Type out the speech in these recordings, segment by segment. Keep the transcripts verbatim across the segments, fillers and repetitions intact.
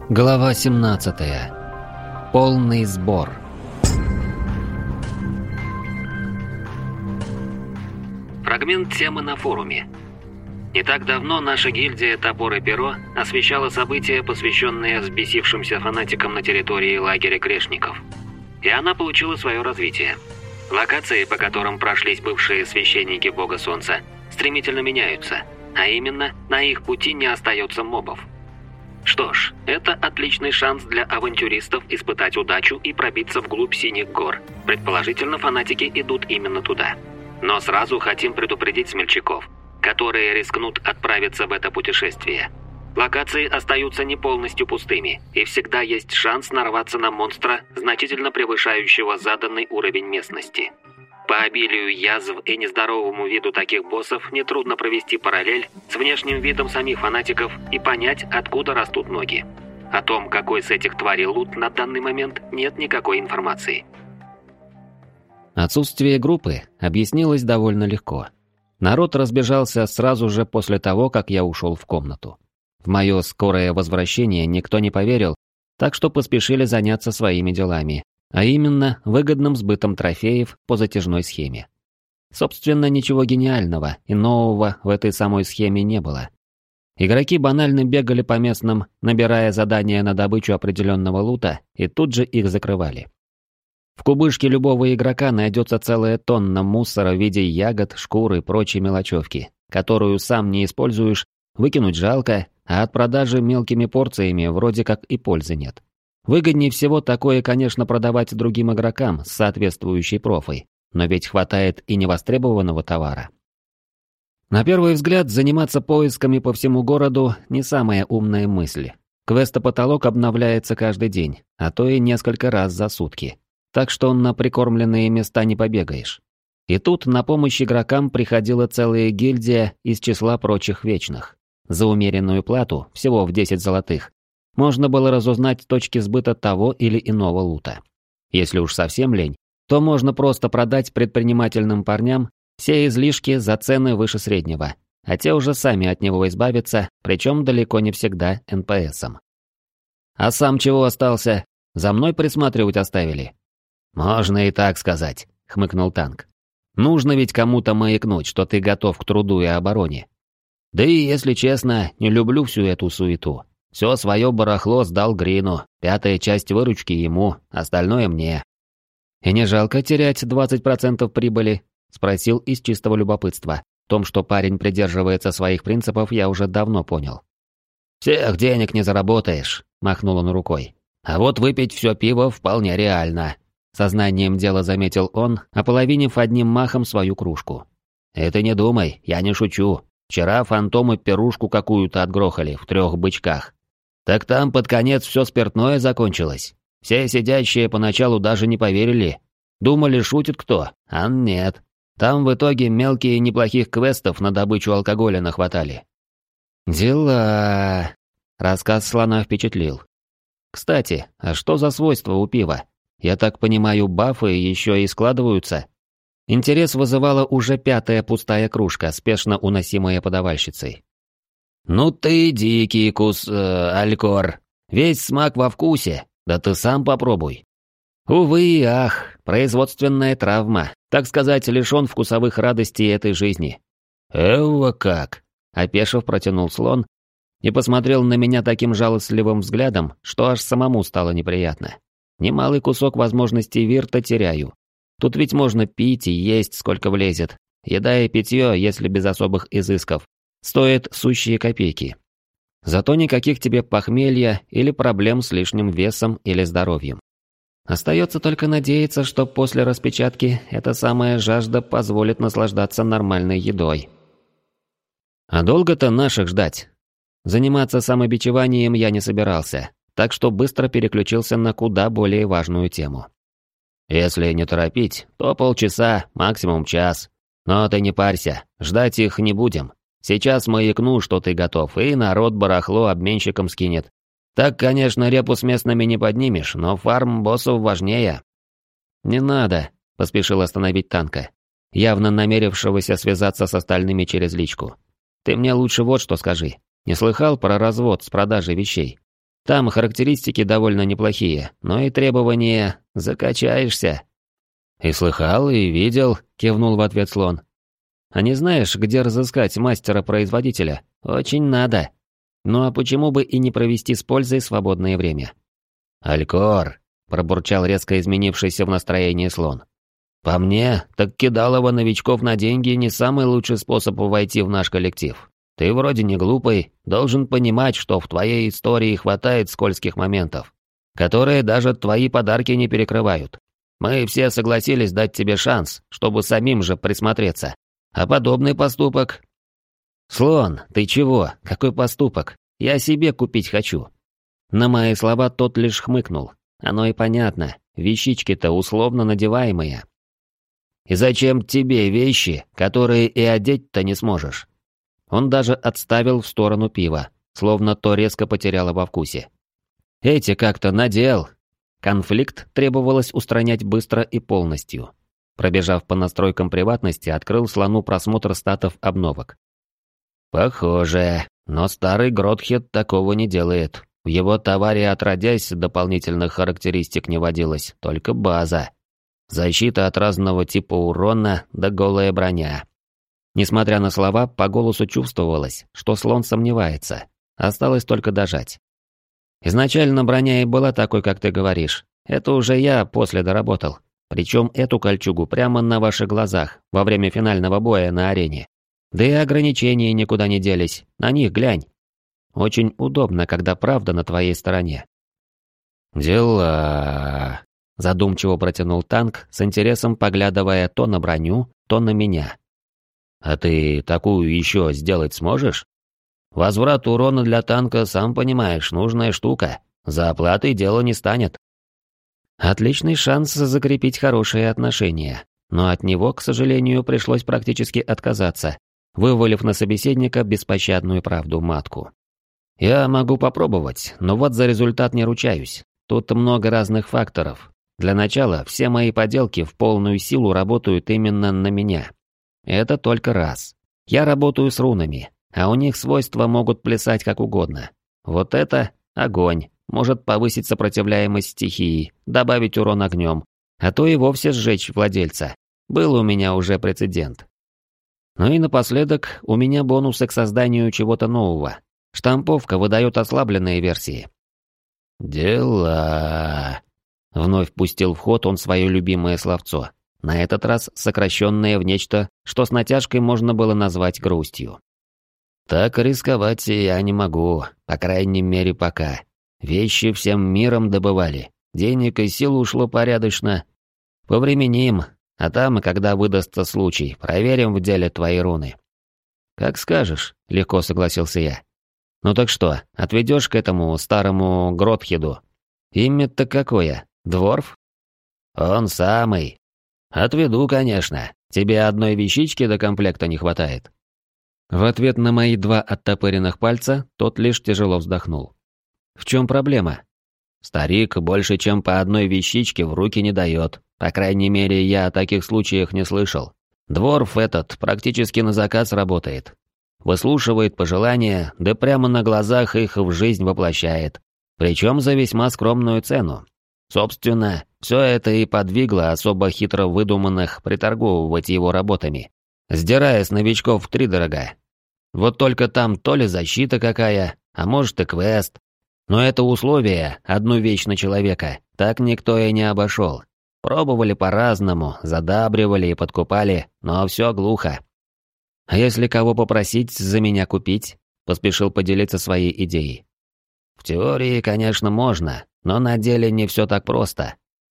Глава семнадцатая. Полный сбор. Фрагмент темы на форуме. Не так давно наша гильдия «Топор и перо» освещала события, посвященные взбесившимся фанатикам на территории лагеря грешников. И она получила свое развитие. Локации, по которым прошлись бывшие священники Бога Солнца, стремительно меняются, а именно, на их пути не остается мобов. Что ж, это отличный шанс для авантюристов испытать удачу и пробиться вглубь Синих гор. Предположительно, фанатики идут именно туда. Но сразу хотим предупредить смельчаков, которые рискнут отправиться в это путешествие. Локации остаются не полностью пустыми, и всегда есть шанс нарваться на монстра, значительно превышающего заданный уровень местности. По обилию язв и нездоровому виду таких боссов нетрудно провести параллель с внешним видом самих фанатиков и понять, откуда растут ноги. О том, какой с этих тварей лут на данный момент, нет никакой информации. Отсутствие группы объяснилось довольно легко. Народ разбежался сразу же после того, как я ушел в комнату. В мое скорое возвращение никто не поверил, так что поспешили заняться своими делами, а именно выгодным сбытом трофеев по затяжной схеме. Собственно, ничего гениального и нового в этой самой схеме не было. Игроки банально бегали по местным, набирая задания на добычу определенного лута, и тут же их закрывали. В кубышке любого игрока найдется целая тонна мусора в виде ягод, шкур и прочей мелочевки, которую сам не используешь, выкинуть жалко, а от продажи мелкими порциями вроде как и пользы нет. Выгоднее всего такое, конечно, продавать другим игрокам с соответствующей профой, но ведь хватает и невостребованного товара. На первый взгляд, заниматься поисками по всему городу не самая умная мысль. Квестопотолок обновляется каждый день, а то и несколько раз за сутки. Так что на прикормленные места не побегаешь. И тут на помощь игрокам приходила целая гильдия из числа прочих вечных. За умеренную плату, всего в десять золотых, можно было разузнать точки сбыта того или иного лута. Если уж совсем лень, то можно просто продать предпринимательным парням все излишки за цены выше среднего, а те уже сами от него избавятся, причем далеко не всегда эн пэ эсом. А сам чего остался? За мной присматривать оставили? Можно и так сказать, хмыкнул Танк. Нужно ведь кому-то маякнуть, что ты готов к труду и обороне. Да и, если честно, не люблю всю эту суету. Все свое барахло сдал Грину, пятая часть выручки ему, остальное мне. И не жалко терять двадцать процентов прибыли? Спросил из чистого любопытства. В том, что парень придерживается своих принципов, я уже давно понял. «Всех денег не заработаешь», — махнул он рукой. «А вот выпить все пиво вполне реально», — сознанием дела заметил он, ополовинив одним махом свою кружку. «Это не думай, я не шучу. Вчера фантомы пирушку какую-то отгрохали в трех бычках. Так там под конец все спиртное закончилось. Все сидящие поначалу даже не поверили. Думали, шутит кто, а нет. Там в итоге мелкие неплохих квестов на добычу алкоголя нахватали». «Дела...» Рассказ слона впечатлил. «Кстати, а что за свойства у пива? Я так понимаю, бафы еще и складываются?» Интерес вызывала уже пятая пустая кружка, спешно уносимая подавальщицей. «Ну ты дикий кус... Э, алькор. Весь смак во вкусе. Да ты сам попробуй». Увы и ах, производственная травма, так сказать, лишен вкусовых радостей этой жизни. «Эва как?» — опешив протянул слон и посмотрел на меня таким жалостливым взглядом, что аж самому стало неприятно. Немалый кусок возможностей вирта теряю. Тут ведь можно пить и есть, сколько влезет. Еда и питье, если без особых изысков, стоят сущие копейки. Зато никаких тебе похмелья или проблем с лишним весом или здоровьем. Остается только надеяться, что после распечатки эта самая жажда позволит наслаждаться нормальной едой. А долго-то наших ждать? Заниматься самобичеванием я не собирался, так что быстро переключился на куда более важную тему. Если не торопить, то полчаса, максимум час. Но ты не парься, ждать их не будем. Сейчас маякну, что ты готов, и народ барахло обменщикам скинет. Так, конечно, репу с местными не поднимешь, но фарм боссов важнее». «Не надо», — поспешил остановить Танка, явно намерившегося связаться с остальными через личку. «Ты мне лучше вот что скажи. Не слыхал про развод с продажей вещей? Там характеристики довольно неплохие, но и требования закачаешься». «И слыхал, и видел», — кивнул в ответ слон. «А не знаешь, где разыскать мастера-производителя? Очень надо. Ну а почему бы и не провести с пользой свободное время?» «Алькор», — пробурчал резко изменившийся в настроении слон. «По мне, так кидалово новичков на деньги не самый лучший способ войти в наш коллектив. Ты вроде не глупый, должен понимать, что в твоей истории хватает скользких моментов, которые даже твои подарки не перекрывают. Мы все согласились дать тебе шанс, чтобы самим же присмотреться. А подобный поступок...» «Слон, ты чего? Какой поступок? Я себе купить хочу». На мои слова тот лишь хмыкнул. Оно и понятно, вещички-то условно надеваемые. «И зачем тебе вещи, которые и одеть-то не сможешь?» Он даже отставил в сторону пива, словно то резко потеряло во вкусе. «Эти как-то надел». Конфликт требовалось устранять быстро и полностью. Пробежав по настройкам приватности, открыл слону просмотр статов обновок. «Похоже, но старый Гротхед такого не делает. В его товаре отродясь дополнительных характеристик не водилось, только база. Защита от разного типа урона да голая броня». Несмотря на слова, по голосу чувствовалось, что слон сомневается. Осталось только дожать. «Изначально броня и была такой, как ты говоришь. Это уже я после доработал. Причем эту кольчугу прямо на ваших глазах, во время финального боя на арене. Да и ограничения никуда не делись, на них глянь. Очень удобно, когда правда на твоей стороне». «Дела...» — задумчиво протянул танк, с интересом поглядывая то на броню, то на меня. «А ты такую еще сделать сможешь? Возврат урона для танка, сам понимаешь, нужная штука. За оплатой дело не станет». Отличный шанс закрепить хорошие отношения, но от него, к сожалению, пришлось практически отказаться, вывалив на собеседника беспощадную правду матку. «Я могу попробовать, но вот за результат не ручаюсь. Тут много разных факторов. Для начала, все мои поделки в полную силу работают именно на меня. Это только раз. Я работаю с рунами, а у них свойства могут плясать как угодно. Вот это огонь, может повысить сопротивляемость стихии, добавить урон огнем, а то и вовсе сжечь владельца. Был у меня уже прецедент. Ну и напоследок, у меня бонусы к созданию чего-то нового. Штамповка выдает ослабленные версии. «Дела...» Вновь пустил в ход он свое любимое словцо. На этот раз сокращенное в нечто, что с натяжкой можно было назвать грустью. «Так рисковать я не могу, по крайней мере пока. Вещи всем миром добывали, денег и сил ушло порядочно. Повременим, а там, когда выдастся случай, проверим в деле твои руны». «Как скажешь», — легко согласился я. «Ну так что, отведешь к этому старому Гротхеду? Имя-то какое? Дворф?» «Он самый. Отведу, конечно. Тебе одной вещички до комплекта не хватает». В ответ на мои два оттопыренных пальца тот лишь тяжело вздохнул. «В чем проблема?» «Старик больше, чем по одной вещичке в руки не дает. По крайней мере, я о таких случаях не слышал. Дворф этот практически на заказ работает. Выслушивает пожелания, да прямо на глазах их в жизнь воплощает. Причем за весьма скромную цену. Собственно, все это и подвигло особо хитро выдуманных приторговывать его работами, сдирая с новичков втридорога. Вот только там то ли защита какая, а может и квест. Но это условие, одну вещь на человека, так никто и не обошел. Пробовали по-разному, задабривали и подкупали, но все глухо. «А если кого попросить за меня купить?» — поспешил поделиться своей идеей. «В теории, конечно, можно, но на деле не все так просто.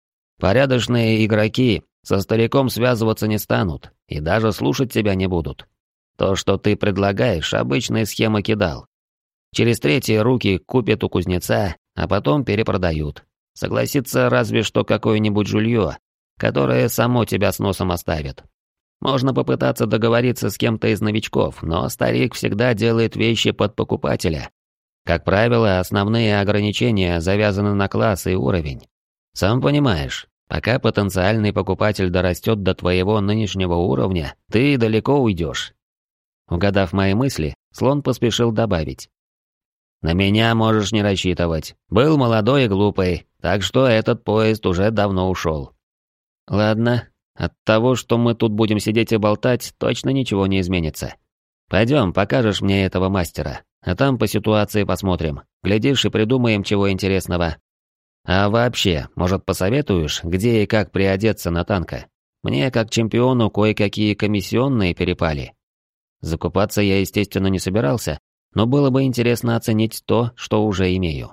Порядочные игроки со стариком связываться не станут и даже слушать тебя не будут. То, что ты предлагаешь, обычная схема кидал. Через третьи руки купят у кузнеца, а потом перепродают. Согласится разве что какое-нибудь жулье, которое само тебя с носом оставит. Можно попытаться договориться с кем-то из новичков, но старик всегда делает вещи под покупателя. Как правило, основные ограничения завязаны на класс и уровень. Сам понимаешь, пока потенциальный покупатель дорастет до твоего нынешнего уровня, ты далеко уйдешь». Угадав мои мысли, слон поспешил добавить. На меня можешь не рассчитывать. Был молодой и глупый, так что этот поезд уже давно ушел. Ладно, от того, что мы тут будем сидеть и болтать, точно ничего не изменится. Пойдем, покажешь мне этого мастера, а там по ситуации посмотрим. Глядишь и придумаем чего интересного. А вообще, может, посоветуешь, где и как приодеться на танка? Мне, как чемпиону, кое-какие комиссионные перепали. Закупаться я, естественно, не собирался, но было бы интересно оценить то, что уже имею.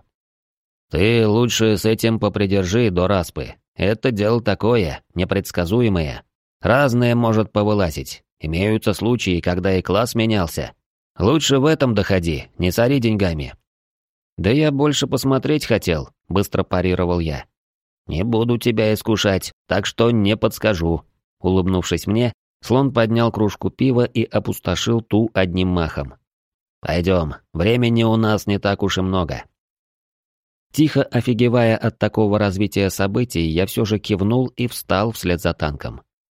Ты лучше с этим попридержи до распы. Это дело такое, непредсказуемое. Разное может повылазить. Имеются случаи, когда и класс менялся. Лучше в этом доходи, не сори деньгами. Да я больше посмотреть хотел, быстро парировал я. Не буду тебя искушать, так что не подскажу. Улыбнувшись мне, слон поднял кружку пива и опустошил ту одним махом. Пойдем, времени у нас не так уж и много. Тихо офигевая от такого развития событий, я все же кивнул и встал вслед за танком.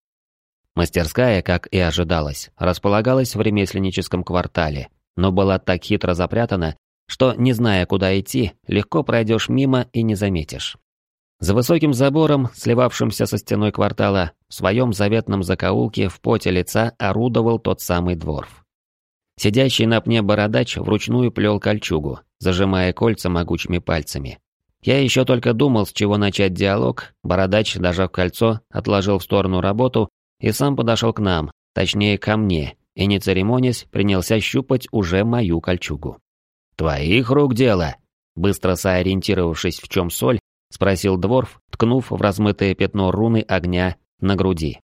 Мастерская, как и ожидалось, располагалась в ремесленническом квартале, но была так хитро запрятана, что, не зная, куда идти, легко пройдешь мимо и не заметишь. За высоким забором, сливавшимся со стеной квартала, в своем заветном закоулке в поте лица орудовал тот самый дворф. Сидящий на пне бородач вручную плел кольчугу, зажимая кольца могучими пальцами. Я еще только думал, с чего начать диалог, бородач, дожав кольцо, отложил в сторону работу и сам подошел к нам, точнее ко мне, и не церемонясь, принялся щупать уже мою кольчугу. «Твоих рук дело?» Быстро сориентировавшись, в чем соль, спросил дворф, ткнув в размытое пятно руны огня на груди.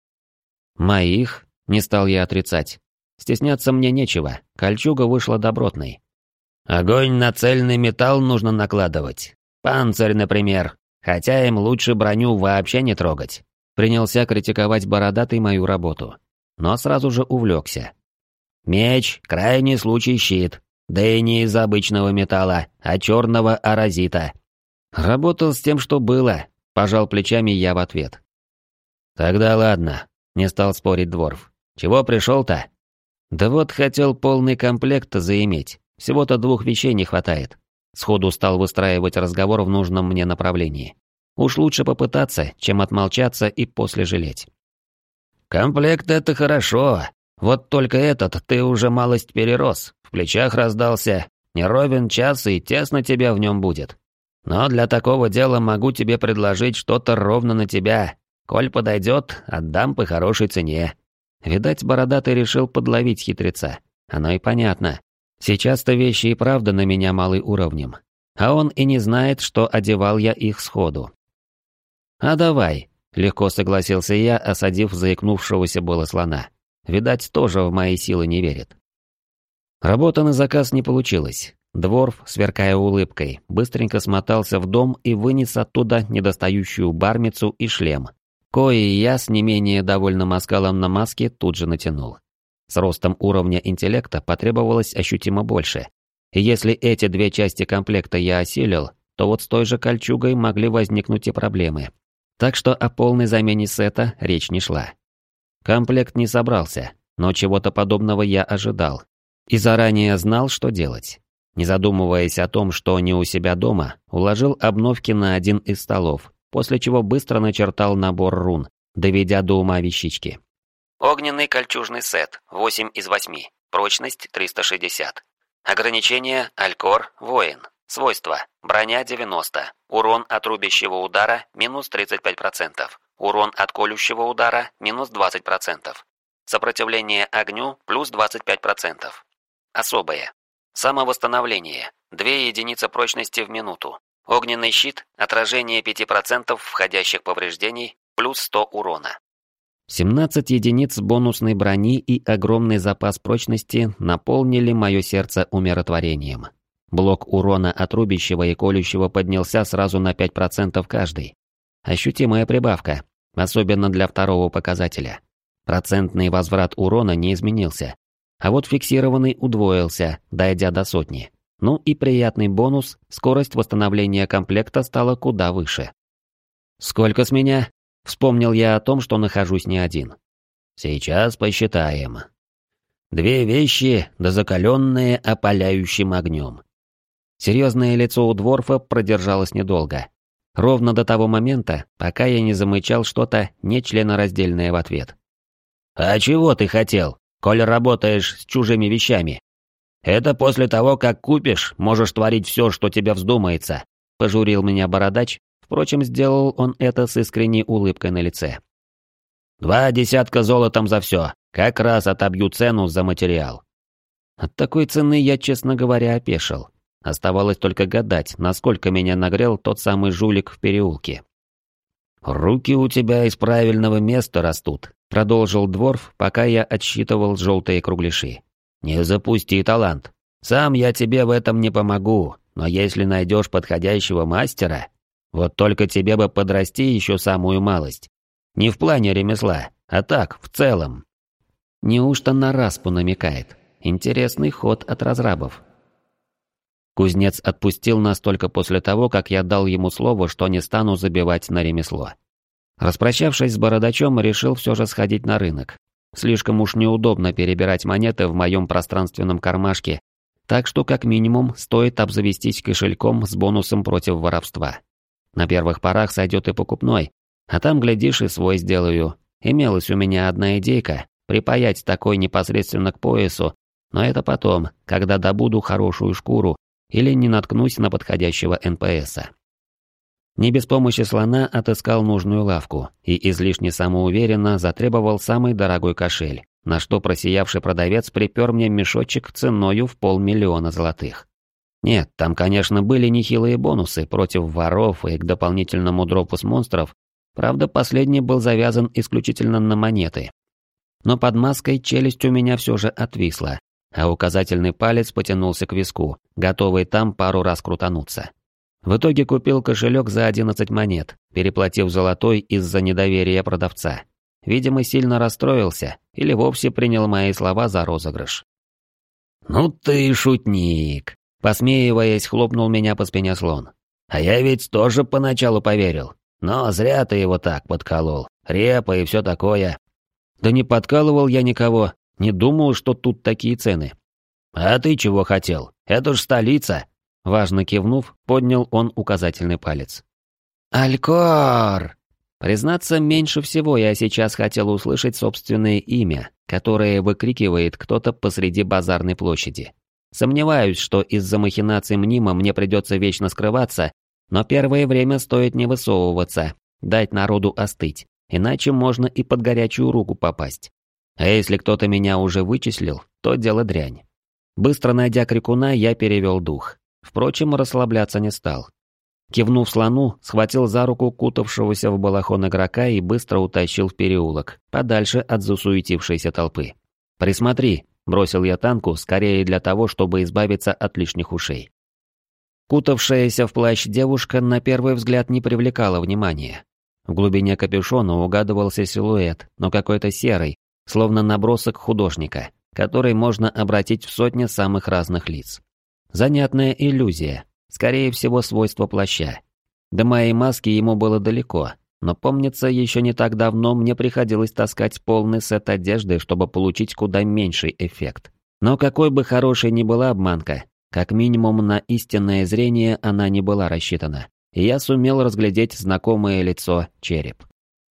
«Моих?» — не стал я отрицать. Стесняться мне нечего, кольчуга вышла добротной. «Огонь на цельный металл нужно накладывать. Панцирь, например, хотя им лучше броню вообще не трогать». Принялся критиковать бородатый мою работу, но сразу же увлекся. «Меч, крайний случай щит, да и не из обычного металла, а черного аразита». «Работал с тем, что было», — пожал плечами я в ответ. «Тогда ладно», — не стал спорить дворф. «Чего пришел-то?» «Да вот хотел полный комплект заиметь, всего-то двух вещей не хватает». Сходу стал выстраивать разговор в нужном мне направлении. Уж лучше попытаться, чем отмолчаться и после жалеть. «Комплект — это хорошо. Вот только этот ты уже малость перерос, в плечах раздался, не ровен час и тесно тебя в нем будет. Но для такого дела могу тебе предложить что-то ровно на тебя. Коль подойдет, отдам по хорошей цене». Видать, бородатый решил подловить хитреца. Оно и понятно. Сейчас-то вещи и правда на меня малый уровнем. А он и не знает, что одевал я их сходу. «А давай», — легко согласился я, осадив заикнувшегося было слона. Видать, тоже в мои силы не верит. Работа на заказ не получилась. Дворф, сверкая улыбкой, быстренько смотался в дом и вынес оттуда недостающую бармицу и шлем, кои я с не менее довольным оскалом на маске тут же натянул. С ростом уровня интеллекта потребовалось ощутимо больше. И если эти две части комплекта я осилил, то вот с той же кольчугой могли возникнуть и проблемы. Так что о полной замене сета речь не шла. Комплект не собрался, но чего-то подобного я ожидал. И заранее знал, что делать. Не задумываясь о том, что не у себя дома, уложил обновки на один из столов, после чего быстро начертал набор рун, доведя до ума вещички. Огненный кольчужный сет, восемь из восьми, прочность триста шестьдесят. Ограничение Алькор, воин. Свойства: броня девяносто, урон от рубящего удара минус тридцать пять процентов, урон от колющего удара минус двадцать процентов, сопротивление огню плюс двадцать пять процентов. Особое: самовосстановление, две единицы прочности в минуту, огненный щит, отражение пять процентов входящих повреждений, плюс сто урона. семнадцать единиц бонусной брони и огромный запас прочности наполнили мое сердце умиротворением. Блок урона от рубящего и колющего поднялся сразу на пять процентов каждый. Ощутимая прибавка, особенно для второго показателя. Процентный возврат урона не изменился, а вот фиксированный удвоился, дойдя до сотни. Ну и приятный бонус, скорость восстановления комплекта стала куда выше. «Сколько с меня?» Вспомнил я о том, что нахожусь не один. «Сейчас посчитаем. Две вещи, да закаленные опаляющим огнем. Серьезное лицо у дворфа продержалось недолго. Ровно до того момента, пока я не замычал что-то нечленораздельное в ответ. «А чего ты хотел, коль работаешь с чужими вещами? Это после того, как купишь, можешь творить все, что тебе вздумается», — пожурил меня бородач, впрочем, сделал он это с искренней улыбкой на лице. «Два десятка золотом за все, как раз отобью цену за материал». От такой цены я, честно говоря, опешил. Оставалось только гадать, насколько меня нагрел тот самый жулик в переулке. «Руки у тебя из правильного места растут», — продолжил дворф, пока я отсчитывал желтые кругляши. «Не запусти талант. Сам я тебе в этом не помогу, но если найдешь подходящего мастера, вот только тебе бы подрасти еще самую малость. Не в плане ремесла, а так, в целом». Неужто на распу намекает? Интересный ход от разрабов. Кузнец отпустил нас только после того, как я дал ему слово, что не стану забивать на ремесло. Распрощавшись с бородачом, решил все же сходить на рынок. Слишком уж неудобно перебирать монеты в моем пространственном кармашке, так что как минимум стоит обзавестись кошельком с бонусом против воровства. На первых порах сойдет и покупной, а там, глядишь, и свой сделаю. Имелась у меня одна идейка — припаять такой непосредственно к поясу, но это потом, когда добуду хорошую шкуру или не наткнусь на подходящего эн пэ эса. Не без помощи слона отыскал нужную лавку и излишне самоуверенно затребовал самый дорогой кошель, на что просиявший продавец припер мне мешочек ценою в полмиллиона золотых. Нет, там, конечно, были нехилые бонусы против воров и к дополнительному дропу с монстров, правда, последний был завязан исключительно на монеты. Но под маской челюсть у меня все же отвисла, а указательный палец потянулся к виску, готовый там пару раз крутануться. В итоге купил кошелек за одиннадцать монет, переплатив золотой из-за недоверия продавца. Видимо, сильно расстроился или вовсе принял мои слова за розыгрыш. «Ну ты шутник!» — посмеиваясь, хлопнул меня по спине слон. «А я ведь тоже поначалу поверил. Но зря ты его так подколол. Репа и все такое». «Да не подкалывал я никого. Не думал, что тут такие цены». «А ты чего хотел? Это ж столица!» Важно кивнув, поднял он указательный палец. «Алькор!» Признаться, меньше всего я сейчас хотел услышать собственное имя, которое выкрикивает кто-то посреди базарной площади. Сомневаюсь, что из-за махинаций мнима мне придется вечно скрываться, но первое время стоит не высовываться, дать народу остыть, иначе можно и под горячую руку попасть. А если кто-то меня уже вычислил, то дело дрянь. Быстро найдя крикуна, я перевел дух. Впрочем, расслабляться не стал. Кивнув слону, схватил за руку кутавшегося в балахон игрока и быстро утащил в переулок, подальше от засуетившейся толпы. «Присмотри», — бросил я танку, скорее для того, чтобы избавиться от лишних ушей. Кутавшаяся в плащ девушка на первый взгляд не привлекала внимания. В глубине капюшона угадывался силуэт, но какой-то серый, словно набросок художника, который можно обратить в сотни самых разных лиц. Занятная иллюзия, скорее всего свойство плаща. До моей маски ему было далеко, но помнится, еще не так давно мне приходилось таскать полный сет одежды, чтобы получить куда меньший эффект. Но какой бы хорошей ни была обманка, как минимум на истинное зрение она не была рассчитана, и я сумел разглядеть знакомое лицо череп.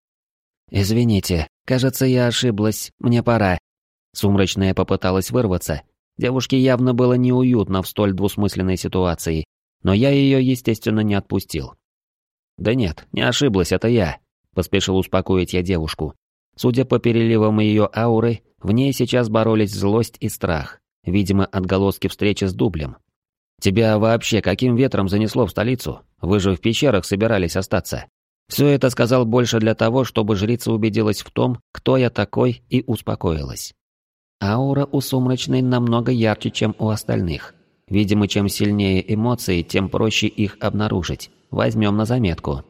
«Извините, кажется, я ошиблась, мне пора». Сумрачная попыталась вырваться. Девушке явно было неуютно в столь двусмысленной ситуации, но я ее, естественно, не отпустил. «Да нет, не ошиблась, это я», — поспешил успокоить я девушку. Судя по переливам ее ауры, в ней сейчас боролись злость и страх, видимо, отголоски встречи с дублем. «Тебя вообще каким ветром занесло в столицу? Вы же в пещерах собирались остаться». Все это сказал больше для того, чтобы жрица убедилась в том, кто я такой, и успокоилась. Аура у сумрачной намного ярче, чем у остальных. Видимо, чем сильнее эмоции, тем проще их обнаружить. Возьмем на заметку.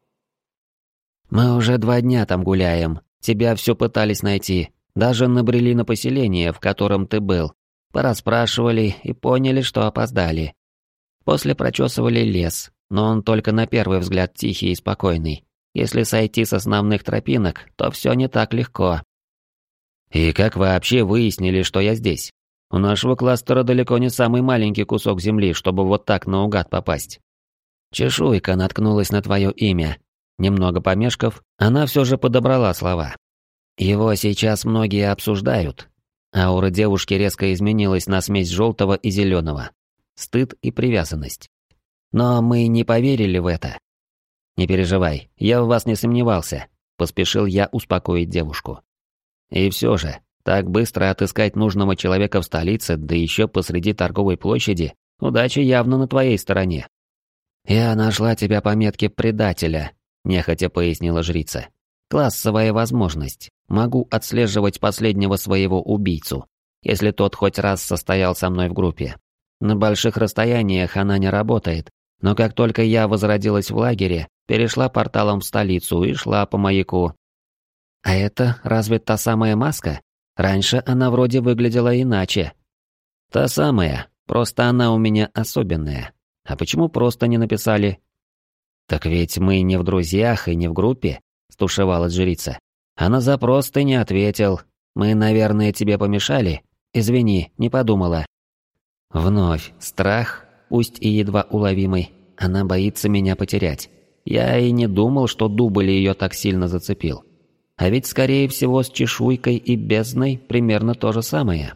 «Мы уже два дня там гуляем. Тебя все пытались найти. Даже набрели на поселение, в котором ты был. Порасспрашивали и поняли, что опоздали. После прочесывали лес, но он только на первый взгляд тихий и спокойный. Если сойти с основных тропинок, то все не так легко». «И как вообще выяснили, что я здесь?» У нашего кластера далеко не самый маленький кусок земли, чтобы вот так наугад попасть. Чешуйка наткнулась на твое имя. Немного помешков, она все же подобрала слова. Его сейчас многие обсуждают. Аура девушки резко изменилась на смесь желтого и зеленого. Стыд и привязанность. Но мы не поверили в это. Не переживай, я в вас не сомневался. Поспешил я успокоить девушку. И все же, так быстро отыскать нужного человека в столице, да еще посреди торговой площади, удача явно на твоей стороне. «Я нашла тебя по метке предателя», — нехотя пояснила жрица. «Классовая возможность. Могу отслеживать последнего своего убийцу, если тот хоть раз состоял со мной в группе. На больших расстояниях она не работает, но как только я возродилась в лагере, перешла порталом в столицу и шла по маяку. А это разве та самая маска? Раньше она вроде выглядела иначе. Та самая, просто она у меня особенная. А почему просто не написали? Так ведь мы не в друзьях и не в группе, стушевалась жрица. А на запрос ты не ответил. Мы, наверное, тебе помешали? Извини, не подумала. Вновь страх, пусть и едва уловимый. Она боится меня потерять. Я и не думал, что дубль ее так сильно зацепил. А ведь, скорее всего, с чешуйкой и бездной примерно то же самое.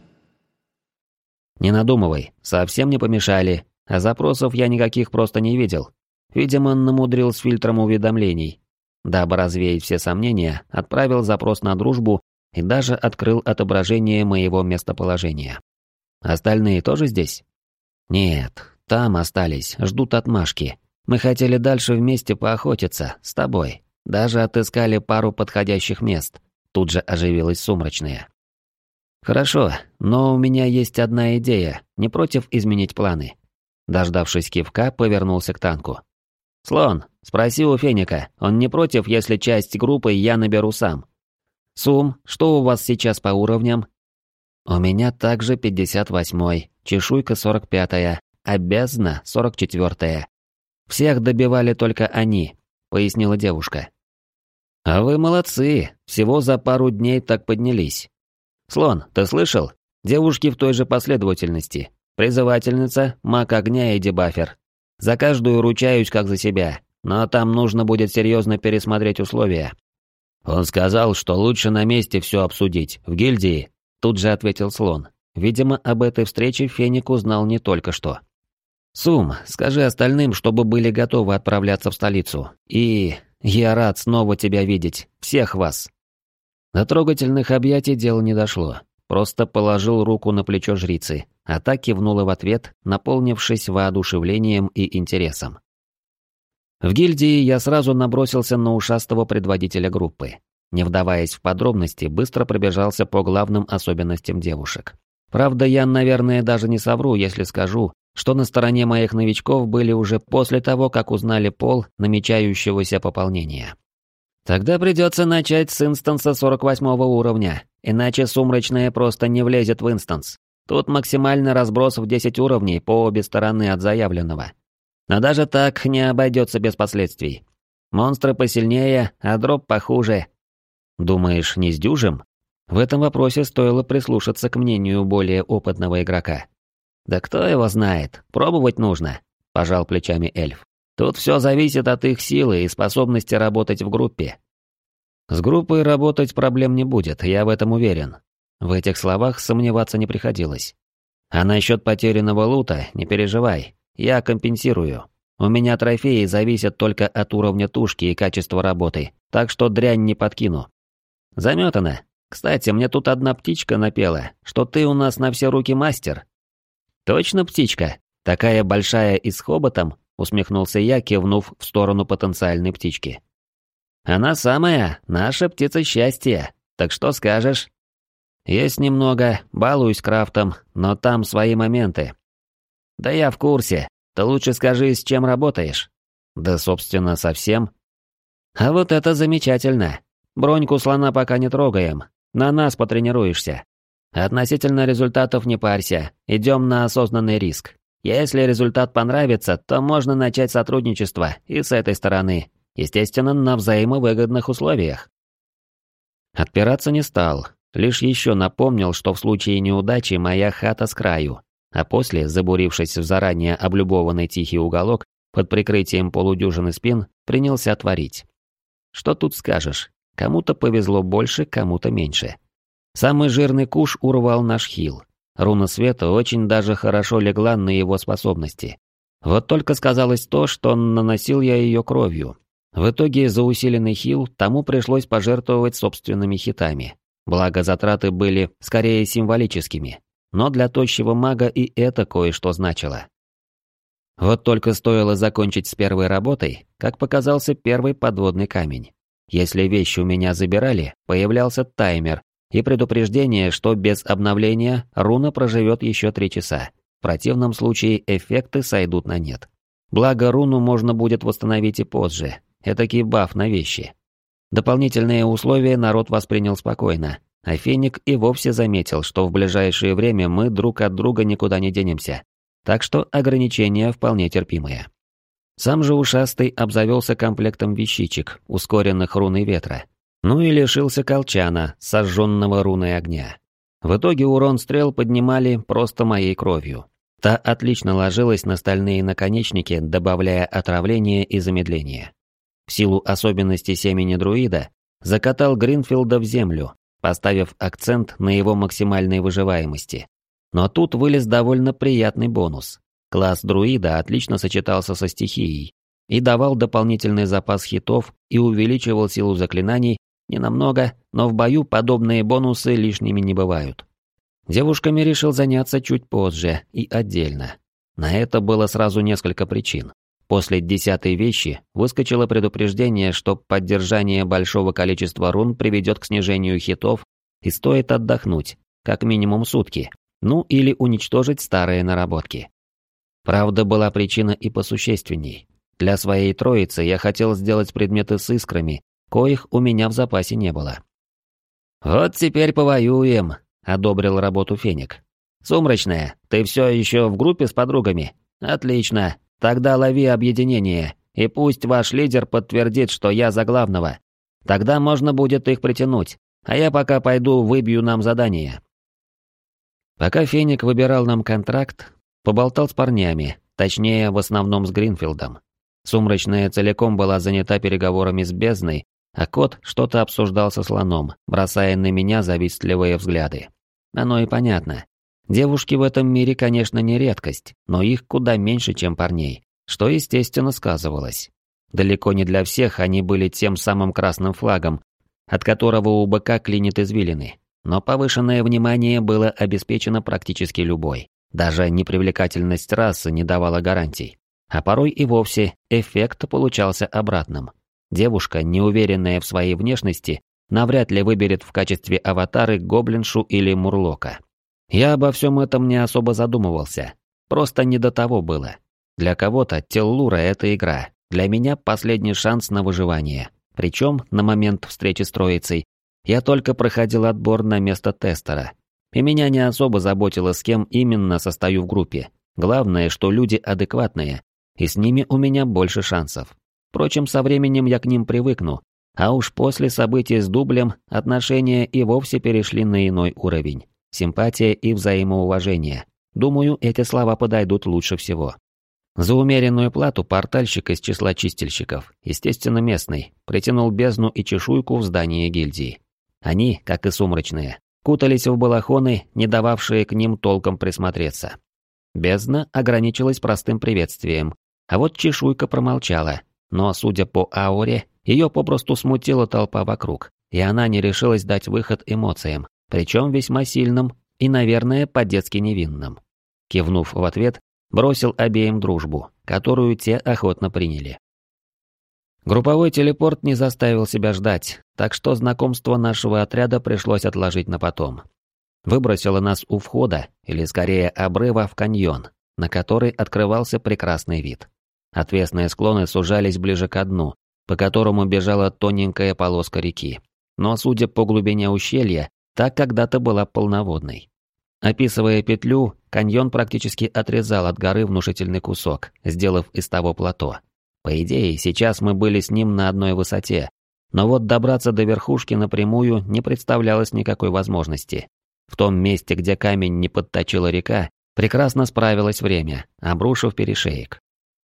Не надумывай, совсем не помешали, а запросов я никаких просто не видел. Видимо, намудрил с фильтром уведомлений. Дабы развеять все сомнения, отправил запрос на дружбу и даже открыл отображение моего местоположения. Остальные тоже здесь? Нет, там остались, ждут отмашки. Мы хотели дальше вместе поохотиться, с тобой. Даже отыскали пару подходящих мест. Тут же оживилась Сумрачная. Хорошо, но у меня есть одна идея, не против изменить планы. Дождавшись кивка, повернулся к танку. «Слон, спроси у Феника, он не против, если часть группы я наберу сам?» «Сум, что у вас сейчас по уровням?» «У меня также пятьдесят восьмой, чешуйка сорок пятая, а бездна сорок четвертая. Всех добивали только они», — пояснила девушка. «А вы молодцы, всего за пару дней так поднялись. Слон, ты слышал? Девушки в той же последовательности. Призывательница, маг огня и дебафер. За каждую ручаюсь как за себя, но там нужно будет серьезно пересмотреть условия». «Он сказал, что лучше на месте все обсудить, в гильдии», — тут же ответил Слон. Видимо, об этой встрече Феник узнал не только что. «Сум, скажи остальным, чтобы были готовы отправляться в столицу. И я рад снова тебя видеть, всех вас». До трогательных объятий дело не дошло. Просто положил руку на плечо жрицы, а та кивнула в ответ, наполнившись воодушевлением и интересом. В гильдии я сразу набросился на ушастого предводителя группы. Не вдаваясь в подробности, быстро пробежался по главным особенностям девушек. Правда, я, наверное, даже не совру, если скажу, что на стороне моих новичков были уже после того, как узнали пол намечающегося пополнения. Тогда придется начать с инстанса сорок восьмого уровня, иначе Сумрачная просто не влезет в инстанс. Тут максимальный разброс в десять уровней по обе стороны от заявленного. Но даже так не обойдется без последствий. Монстры посильнее, а дроп похуже. Думаешь, не сдюжим? В этом вопросе стоило прислушаться к мнению более опытного игрока. «Да кто его знает, пробовать нужно», – пожал плечами эльф. «Тут все зависит от их силы и способности работать в группе». «С группой работать проблем не будет, я в этом уверен». В этих словах сомневаться не приходилось. «А насчет потерянного лута не переживай, я компенсирую. У меня трофеи зависят только от уровня тушки и качества работы, так что дрянь не подкину». «Заметано. Кстати, мне тут одна птичка напела, что ты у нас на все руки мастер». «Точно птичка? Такая большая и с хоботом?» — усмехнулся я, кивнув в сторону потенциальной птички. «Она самая, наша птица счастья. Так что скажешь?» «Есть немного, балуюсь крафтом, но там свои моменты». «Да я в курсе. Ты лучше скажи, с чем работаешь?» «Да, собственно, совсем». «А вот это замечательно. Броньку слона пока не трогаем. На нас потренируешься. Относительно результатов не парься, идем на осознанный риск. Если результат понравится, то можно начать сотрудничество и с этой стороны, естественно, на взаимовыгодных условиях». Отпираться не стал, лишь еще напомнил, что в случае неудачи моя хата с краю, а после, забурившись в заранее облюбованный тихий уголок, под прикрытием полудюжины спин, принялся творить. Что тут скажешь? Кому-то повезло больше, кому-то меньше. Самый жирный куш урвал наш хил. Руна света очень даже хорошо легла на его способности. Вот только сказалось то, что наносил я ее кровью. В итоге за усиленный хил тому пришлось пожертвовать собственными хитами. Благо затраты были скорее символическими. Но для тощего мага и это кое-что значило. Вот только стоило закончить с первой работой, как показался первый подводный камень. Если вещи у меня забирали, появлялся таймер и предупреждение, что без обновления руна проживет еще три часа. В противном случае эффекты сойдут на нет. Благо руну можно будет восстановить и позже. Этакий баф на вещи. Дополнительные условия народ воспринял спокойно, а Феник и вовсе заметил, что в ближайшее время мы друг от друга никуда не денемся. Так что ограничения вполне терпимые. Сам же ушастый обзавелся комплектом вещичек, ускоренных руной ветра. Ну и лишился колчана, сожженного руной огня. В итоге урон стрел поднимали просто моей кровью. Та отлично ложилась на стальные наконечники, добавляя отравление и замедление. В силу особенностей семени друида, закатал Гринфилда в землю, поставив акцент на его максимальной выживаемости. Но тут вылез довольно приятный бонус. Класс друида отлично сочетался со стихией и давал дополнительный запас хитов и увеличивал силу заклинаний ненамного, но в бою подобные бонусы лишними не бывают. Девушками решил заняться чуть позже и отдельно. На это было сразу несколько причин. После десятой вещи выскочило предупреждение, что поддержание большого количества рун приведет к снижению хитов и стоит отдохнуть, как минимум сутки, ну или уничтожить старые наработки. Правда, была причина и посущественней. Для своей троицы я хотел сделать предметы с искрами, коих у меня в запасе не было. «Вот теперь повоюем», — одобрил работу Феник. «Сумрачная, ты все еще в группе с подругами? Отлично. Тогда лови объединение, и пусть ваш лидер подтвердит, что я за главного. Тогда можно будет их притянуть, а я пока пойду выбью нам задание». Пока Феник выбирал нам контракт, поболтал с парнями, точнее, в основном с Гринфилдом. Сумрачная целиком была занята переговорами с бездной, а кот что-то обсуждал со слоном, бросая на меня завистливые взгляды. Оно и понятно. Девушки в этом мире, конечно, не редкость, но их куда меньше, чем парней, что, естественно, сказывалось. Далеко не для всех они были тем самым красным флагом, от которого у быка клинит извилины. Но повышенное внимание было обеспечено практически любой. Даже непривлекательность расы не давала гарантий. А порой и вовсе эффект получался обратным. Девушка, неуверенная в своей внешности, навряд ли выберет в качестве аватары гоблиншу или мурлока. Я обо всем этом не особо задумывался. Просто не до того было. Для кого-то Теллура — это игра. Для меня последний шанс на выживание. Причем, на момент встречи с троицей, я только проходил отбор на место тестера. И меня не особо заботило, с кем именно состою в группе. Главное, что люди адекватные, и с ними у меня больше шансов. Впрочем, со временем я к ним привыкну, а уж после событий с дублем отношения и вовсе перешли на иной уровень. Симпатия и взаимоуважение. Думаю, эти слова подойдут лучше всего. За умеренную плату портальщик из числа чистильщиков, естественно местный, притянул бездну и чешуйку в здание гильдии. Они, как и сумрачные, кутались в балахоны, не дававшие к ним толком присмотреться. Бездна ограничилась простым приветствием, а вот чешуйка промолчала, но, судя по ауре, ее попросту смутила толпа вокруг, и она не решилась дать выход эмоциям, причем весьма сильным и, наверное, по-детски невинным. Кивнув в ответ, бросил обеим дружбу, которую те охотно приняли. Групповой телепорт не заставил себя ждать, так что знакомство нашего отряда пришлось отложить на потом. Выбросило нас у входа, или скорее обрыва, в каньон, на который открывался прекрасный вид. Отвесные склоны сужались ближе ко дну, по которому бежала тоненькая полоска реки. Но, судя по глубине ущелья, та когда-то была полноводной. Описывая петлю, каньон практически отрезал от горы внушительный кусок, сделав из того плато. По идее, сейчас мы были с ним на одной высоте, Но вот добраться до верхушки напрямую не представлялось никакой возможности. В том месте, где камень не подточила река, прекрасно справилось время, обрушив перешеек.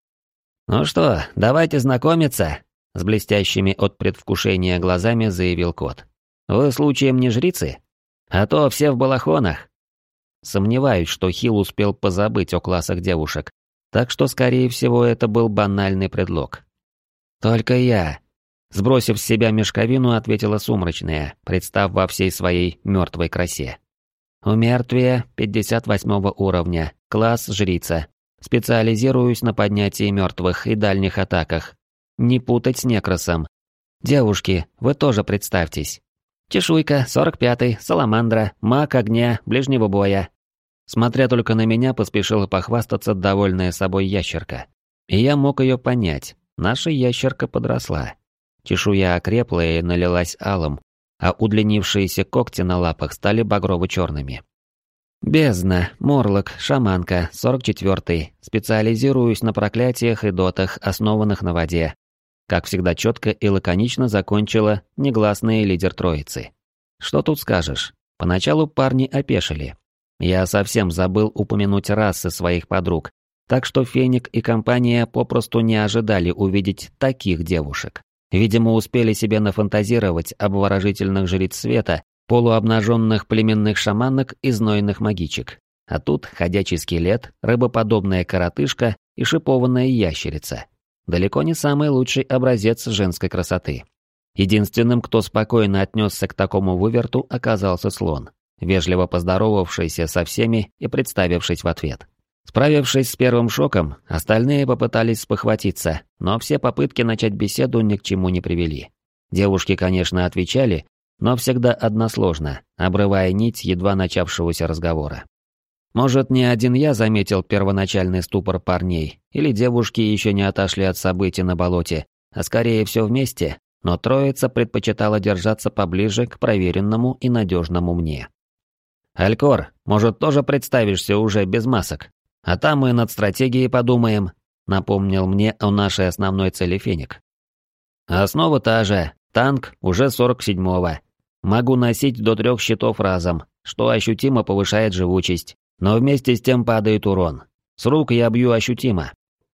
«Ну что, давайте знакомиться», — с блестящими от предвкушения глазами заявил кот. «Вы случаем не жрицы? А то все в балахонах». Сомневаюсь, что Хилл успел позабыть о классах девушек, так что, скорее всего, это был банальный предлог. «Только я», — сбросив с себя мешковину, ответила Сумрачная, представ во всей своей мертвой красе. «Умертвие, пятьдесят восьмого уровня, класс жрица. Специализируюсь на поднятии мертвых и дальних атаках. Не путать с некросом. Девушки, вы тоже представьтесь. Чешуйка, сорок пятый, саламандра, маг огня, ближнего боя». Смотря только на меня, поспешила похвастаться довольная собой ящерка. И я мог ее понять. Наша ящерка подросла. Чешуя окрепла и налилась алым, а удлинившиеся когти на лапах стали багрово-черными. «Бездна, Морлок, шаманка, сорок четвёртый. Специализируюсь на проклятиях и дотах, основанных на воде». Как всегда четко и лаконично закончила негласный лидер троицы. Что тут скажешь? Поначалу парни опешили. Я совсем забыл упомянуть расы своих подруг, так что Феник и компания попросту не ожидали увидеть таких девушек. Видимо, успели себе нафантазировать обворожительных жриц света, полуобнаженных племенных шаманок и знойных магичек. А тут ходячий скелет, рыбоподобная коротышка и шипованная ящерица. Далеко не самый лучший образец женской красоты. Единственным, кто спокойно отнесся к такому выверту, оказался слон, вежливо поздоровавшийся со всеми и представившись в ответ. Справившись с первым шоком, остальные попытались спохватиться, но все попытки начать беседу ни к чему не привели. Девушки, конечно, отвечали, но всегда односложно, обрывая нить едва начавшегося разговора. Может, не один я заметил первоначальный ступор парней, или девушки еще не отошли от событий на болоте, а скорее все вместе, но троица предпочитала держаться поближе к проверенному и надежному мне. «Алькор, может, тоже представишься уже без масок? А там мы над стратегией подумаем», — напомнил мне о нашей основной цели Феник. «Основа та же, танк уже сорок седьмого. Могу носить до трех щитов разом, что ощутимо повышает живучесть, но вместе с тем падает урон. С рук я бью ощутимо».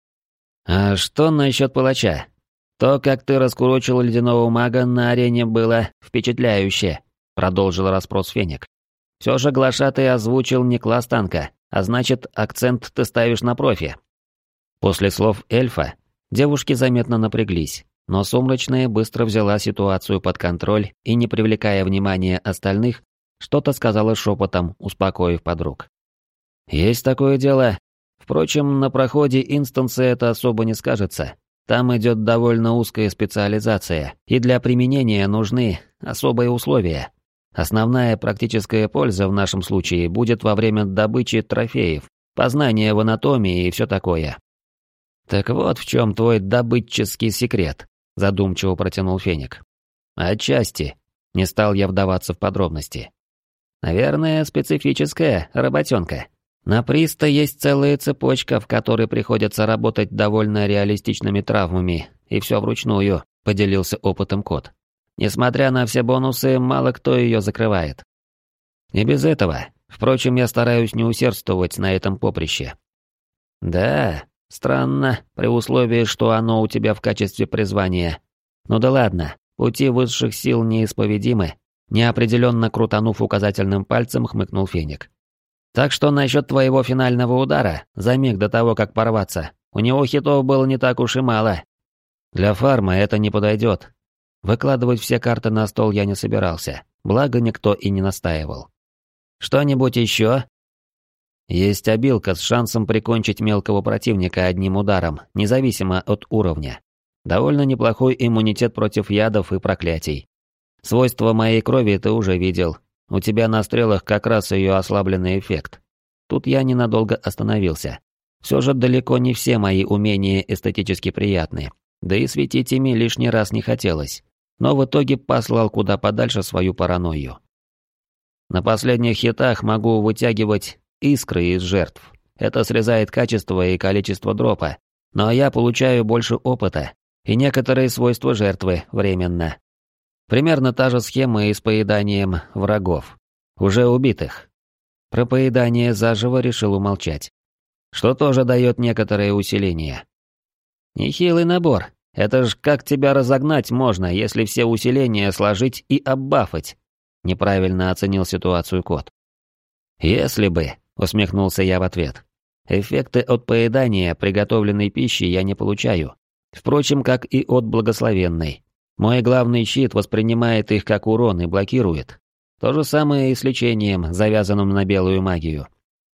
«А что насчет палача? То, как ты раскурочил ледяного мага на арене, было впечатляюще», — продолжил расспрос Феник. «Все же глашатый озвучил не класс танка, а значит, акцент ты ставишь на профи». После слов эльфа девушки заметно напряглись, но Сумрачная быстро взяла ситуацию под контроль и, не привлекая внимания остальных, что-то сказала шепотом, успокоив подруг. «Есть такое дело. Впрочем, на проходе инстанса это особо не скажется. Там идет довольно узкая специализация, и для применения нужны особые условия. Основная практическая польза в нашем случае будет во время добычи трофеев, познания в анатомии и все такое». «Так вот в чем твой добытческий секрет», — задумчиво протянул Феник. «Отчасти. Не стал я вдаваться в подробности. Наверное, специфическая работенка. На Приста есть целая цепочка, в которой приходится работать довольно реалистичными травмами, и все вручную», — поделился опытом кот. «Несмотря на все бонусы, мало кто ее закрывает. И без этого. Впрочем, я стараюсь не усердствовать на этом поприще». «Да, странно, при условии, что оно у тебя в качестве призвания. Ну да ладно, пути высших сил неисповедимы», — неопределенно крутанув указательным пальцем, хмыкнул Феник. «Так что насчет твоего финального удара, за миг до того, как порваться, у него хитов было не так уж и мало. Для фарма это не подойдет. Выкладывать все карты на стол я не собирался, благо никто и не настаивал. Что-нибудь еще?» «Есть обилка с шансом прикончить мелкого противника одним ударом, независимо от уровня. Довольно неплохой иммунитет против ядов и проклятий. Свойства моей крови ты уже видел. У тебя на стрелах как раз ее ослабленный эффект». Тут я ненадолго остановился. Все же далеко не все мои умения эстетически приятны, да и светить ими лишний раз не хотелось. Но в итоге послал куда подальше свою паранойю. На последних хитах могу вытягивать искры из жертв. Это срезает качество и количество дропа, но я получаю больше опыта и некоторые свойства жертвы временно. Примерно та же схема и с поеданием врагов, уже убитых. Про поедание заживо решил умолчать, что тоже дает некоторое усиление. Нехилый набор. Это ж как тебя разогнать можно, если все усиления сложить и оббафать? Неправильно оценил ситуацию кот. Если бы, усмехнулся я в ответ. Эффекты от поедания приготовленной пищи я не получаю. Впрочем, как и от благословенной. Мой главный щит воспринимает их как урон и блокирует. То же самое и с лечением, завязанным на белую магию.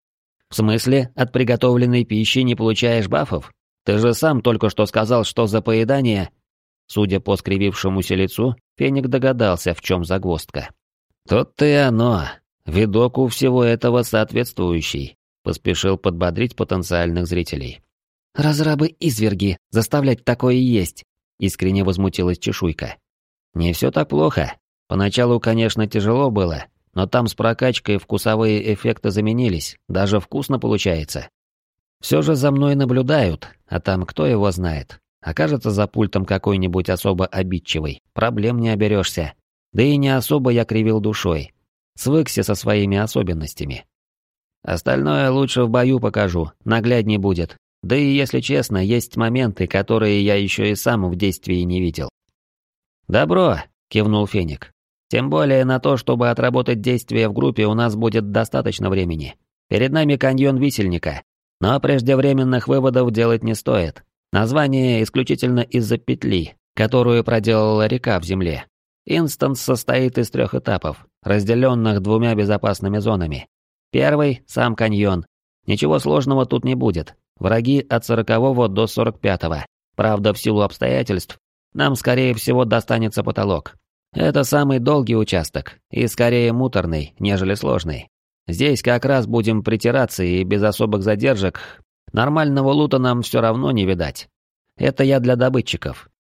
В смысле, от приготовленной пищи не получаешь бафов? Ты же сам только что сказал, что за поедание... Судя по скривившемуся лицу, Феник догадался, в чем загвоздка. Тут-то и оно. Видок у всего этого соответствующий. Поспешил подбодрить потенциальных зрителей. «Разрабы-изверги, заставлять такое есть!» Искренне возмутилась Чешуйка. «Не все так плохо. Поначалу, конечно, тяжело было, но там с прокачкой вкусовые эффекты заменились, даже вкусно получается. Все же за мной наблюдают, а там кто его знает. Окажется за пультом какой-нибудь особо обидчивый, проблем не оберешься. Да и не особо я кривил душой. Свыкся со своими особенностями. Остальное лучше в бою покажу, наглядней будет. Да и, если честно, есть моменты, которые я еще и сам в действии не видел». «Добро», — кивнул Феник. «Тем более на то, чтобы отработать действия в группе, у нас будет достаточно времени. Перед нами каньон Висельника. Но преждевременных выводов делать не стоит. Название исключительно из-за петли, которую проделала река в земле. Инстанс состоит из трех этапов, разделенных двумя безопасными зонами. Первый — сам каньон. Ничего сложного тут не будет. Враги от сорокового до сорок пятого. Правда, в силу обстоятельств, нам, скорее всего, достанется потолок. Это самый долгий участок, и скорее муторный, нежели сложный. Здесь как раз будем притираться, и без особых задержек нормального лута нам все равно не видать. Это я для добытчиков.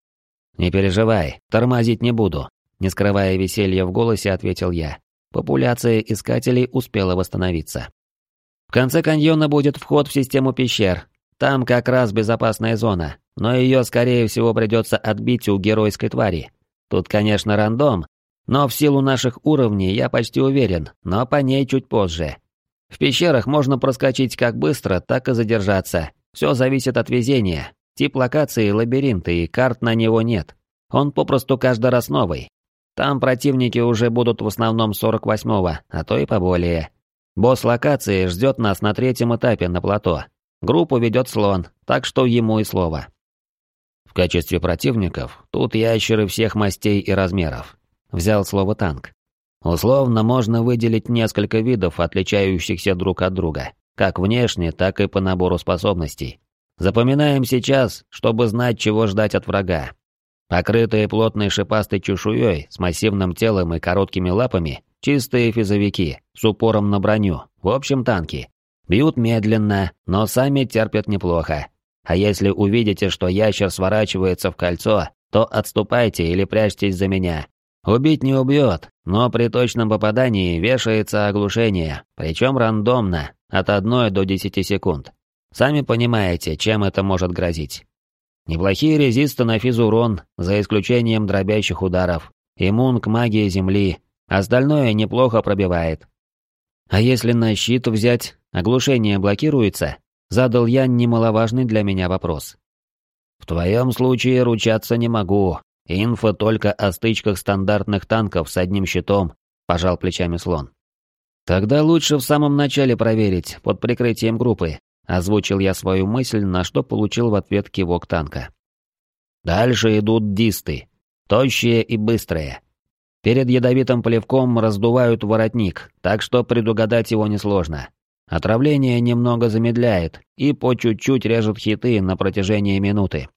«Не переживай, тормозить не буду», — не скрывая веселья в голосе, ответил я. Популяция искателей успела восстановиться. В конце каньона будет вход в систему пещер. Там как раз безопасная зона, но ее, скорее всего, придется отбить у геройской твари. Тут, конечно, рандом, но в силу наших уровней я почти уверен, но по ней чуть позже. В пещерах можно проскочить как быстро, так и задержаться. Все зависит от везения. Тип локации — лабиринты, и карт на него нет. Он попросту каждый раз новый. Там противники уже будут в основном сорок восьмого, а то и поболее. Босс локации ждет нас на третьем этапе на плато. Группу ведет слон, так что ему и слово. В качестве противников тут ящеры всех мастей и размеров. Взял слово танк. Условно можно выделить несколько видов, отличающихся друг от друга, как внешне, так и по набору способностей. Запоминаем сейчас, чтобы знать, чего ждать от врага. Покрытые плотной шипастой чешуей, с массивным телом и короткими лапами, чистые физовики, с упором на броню, в общем танки. Бьют медленно, но сами терпят неплохо. А если увидите, что ящер сворачивается в кольцо, то отступайте или прячьтесь за меня. Убить не убьет, но при точном попадании вешается оглушение, причем рандомно, от одной до десяти секунд. Сами понимаете, чем это может грозить. Неплохие резисты на физурон, за исключением дробящих ударов. Иммун к магии земли, остальное неплохо пробивает. А если на щит взять, оглушение блокируется? Задал я немаловажный для меня вопрос. В твоем случае ручаться не могу. Инфа только о стычках стандартных танков с одним щитом, пожал плечами слон. Тогда лучше в самом начале проверить, под прикрытием группы. Озвучил я свою мысль, на что получил в ответ кивок танка. Дальше идут дисты, тощие и быстрые. Перед ядовитым плевком раздувают воротник, так что предугадать его несложно. Отравление немного замедляет и по чуть-чуть режет хиты на протяжении минуты.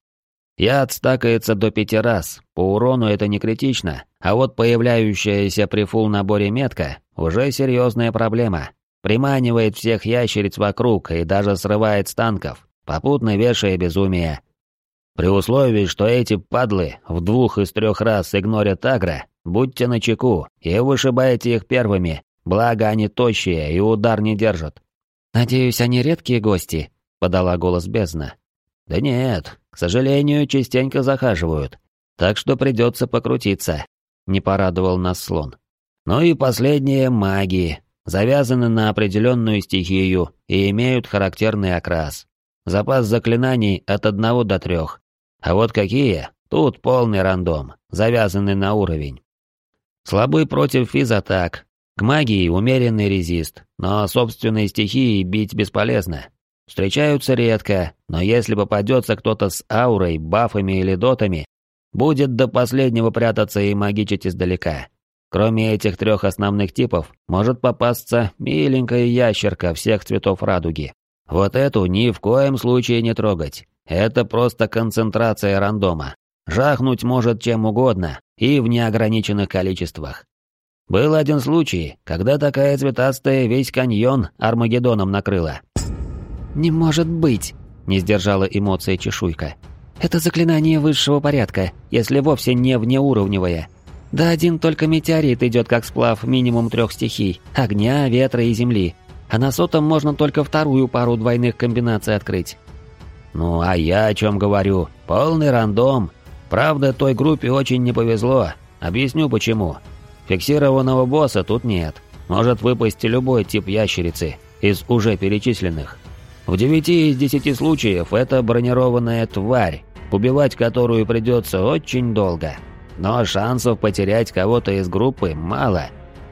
Яд стакается до пяти раз, по урону это не критично, а вот появляющаяся при фулл наборе метка уже серьезная проблема. Приманивает всех ящериц вокруг и даже срывает с танков, попутно вешая безумие. При условии, что эти падлы в двух из трех раз игнорят агро, будьте начеку и вышибайте их первыми, благо они тощие и удар не держат. «Надеюсь, они редкие гости?» — подала голос бездна. «Да нет, к сожалению, частенько захаживают, так что придется покрутиться. не порадовал нас слон. Ну и последние маги, завязаны на определенную стихию и имеют характерный окрас. Запас заклинаний от одного до трех. А вот какие? Тут полный рандом, завязанный на уровень. Слабый против физатак. К магии умеренный резист, но собственной стихией бить бесполезно. Встречаются редко, но если попадется кто-то с аурой, бафами или дотами, будет до последнего прятаться и магичить издалека. Кроме этих трех основных типов, может попасться миленькая ящерка всех цветов радуги. Вот эту ни в коем случае не трогать. Это просто концентрация рандома. Жахнуть может чем угодно и в неограниченных количествах. Был один случай, когда такая цветастая весь каньон Армагеддоном накрыла. «Не может быть!» — не сдержала эмоции чешуйка. «Это заклинание высшего порядка, если вовсе не внеуровневое. Да один только метеорит идет как сплав минимум трех стихий — огня, ветра и земли. А на сотом можно только вторую пару двойных комбинаций открыть». «Ну а я о чем говорю? Полный рандом. Правда, той группе очень не повезло. Объясню почему. Фиксированного босса тут нет. Может выпасть любой тип ящерицы из уже перечисленных. В девяти из десяти случаев это бронированная тварь, убивать которую придется очень долго. Но шансов потерять кого-то из группы мало.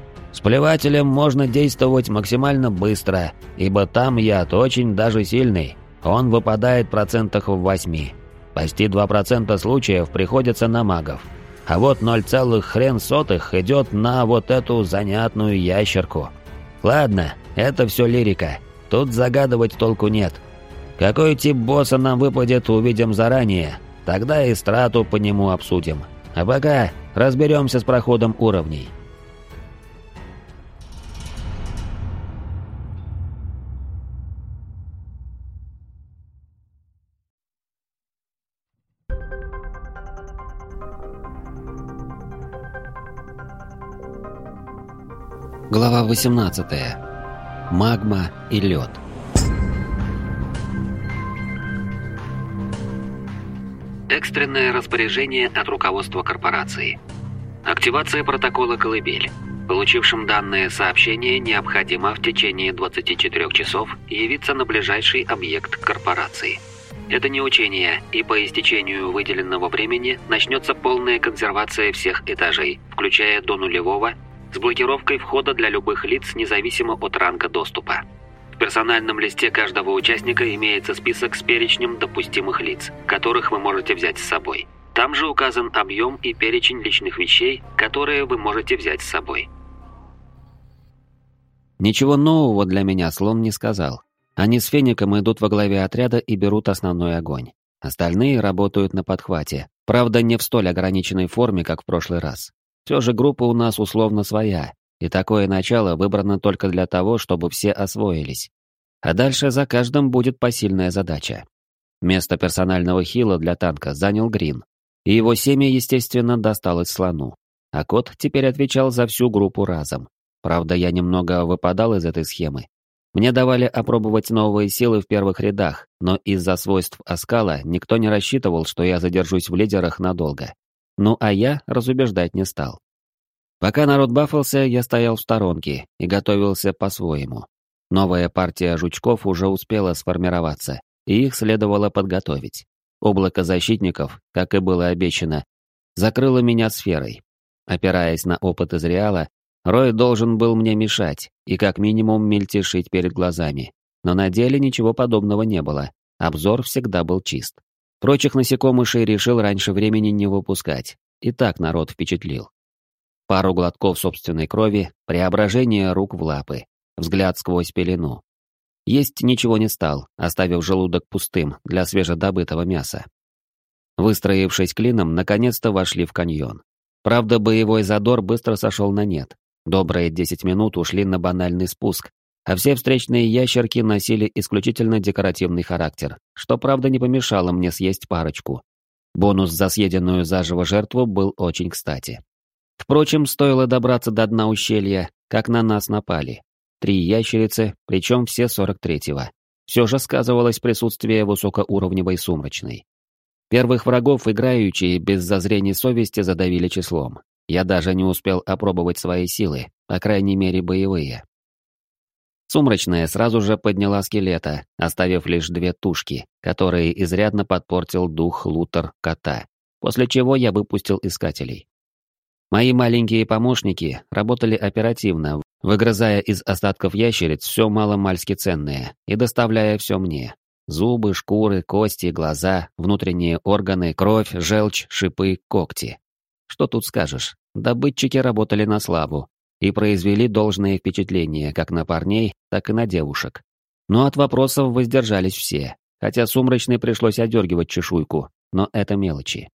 С плевателем можно действовать максимально быстро, ибо там яд очень даже сильный. Он выпадает в процентах в восьми. Почти два процента случаев приходится на магов. А вот ноль целых хрен сотых идет на вот эту занятную ящерку. Ладно, это все лирика. Тут загадывать толку нет. Какой тип босса нам выпадет, увидим заранее. Тогда и страту по нему обсудим. А пока разберемся с проходом уровней. Глава восемнадцатая. Магма и лед. Экстренное распоряжение от руководства корпорации. Активация протокола «Колыбель». Получившим данное сообщение необходимо в течение двадцати четырёх часов явиться на ближайший объект корпорации. Это не учение, и по истечению выделенного времени начнется полная консервация всех этажей, включая до нулевого, с блокировкой входа для любых лиц независимо от ранга доступа. В персональном листе каждого участника имеется список с перечнем допустимых лиц, которых вы можете взять с собой. Там же указан объем и перечень личных вещей, которые вы можете взять с собой. Ничего нового для меня слон не сказал. Они с Феником идут во главе отряда и берут основной огонь. Остальные работают на подхвате, правда не в столь ограниченной форме, как в прошлый раз. Все же группа у нас условно своя, и такое начало выбрано только для того, чтобы все освоились. А дальше за каждым будет посильная задача. Место персонального хила для танка занял Грин, и его семя, естественно, досталось слону. А кот теперь отвечал за всю группу разом. Правда, я немного выпадал из этой схемы. Мне давали опробовать новые силы в первых рядах, но из-за свойств оскала никто не рассчитывал, что я задержусь в лидерах надолго. Ну а я разубеждать не стал. Пока народ бафался, я стоял в сторонке и готовился по-своему. Новая партия жучков уже успела сформироваться, и их следовало подготовить. Облако защитников, как и было обещано, закрыло меня сферой. Опираясь на опыт из Реала, Рой должен был мне мешать и как минимум мельтешить перед глазами. Но на деле ничего подобного не было, обзор всегда был чист. Прочих насекомышей решил раньше времени не выпускать, и так народ впечатлил. Пару глотков собственной крови, преображение рук в лапы, взгляд сквозь пелену. Есть ничего не стал, оставив желудок пустым для свежедобытого мяса. Выстроившись клином, наконец-то вошли в каньон. Правда, боевой задор быстро сошел на нет. Добрые десять минут ушли на банальный спуск, а все встречные ящерки носили исключительно декоративный характер, что, правда, не помешало мне съесть парочку. Бонус за съеденную заживо жертву был очень кстати. Впрочем, стоило добраться до дна ущелья, как на нас напали. Три ящерицы, причем все сорок третьего. Все же сказывалось присутствие высокоуровневой сумрачной. Первых врагов играющие без зазрений совести задавили числом. Я даже не успел опробовать свои силы, по крайней мере боевые. Сумрачная сразу же подняла скелета, оставив лишь две тушки, которые изрядно подпортил дух Лутер кота, после чего я выпустил искателей. Мои маленькие помощники работали оперативно, выгрызая из остатков ящериц все маломальски ценное и доставляя все мне. Зубы, шкуры, кости, глаза, внутренние органы, кровь, желчь, шипы, когти. Что тут скажешь? Добытчики работали на славу и произвели должное впечатление как на парней, так и на девушек. Но от вопросов воздержались все, хотя Сумрачной пришлось одергивать чешуйку, но это мелочи.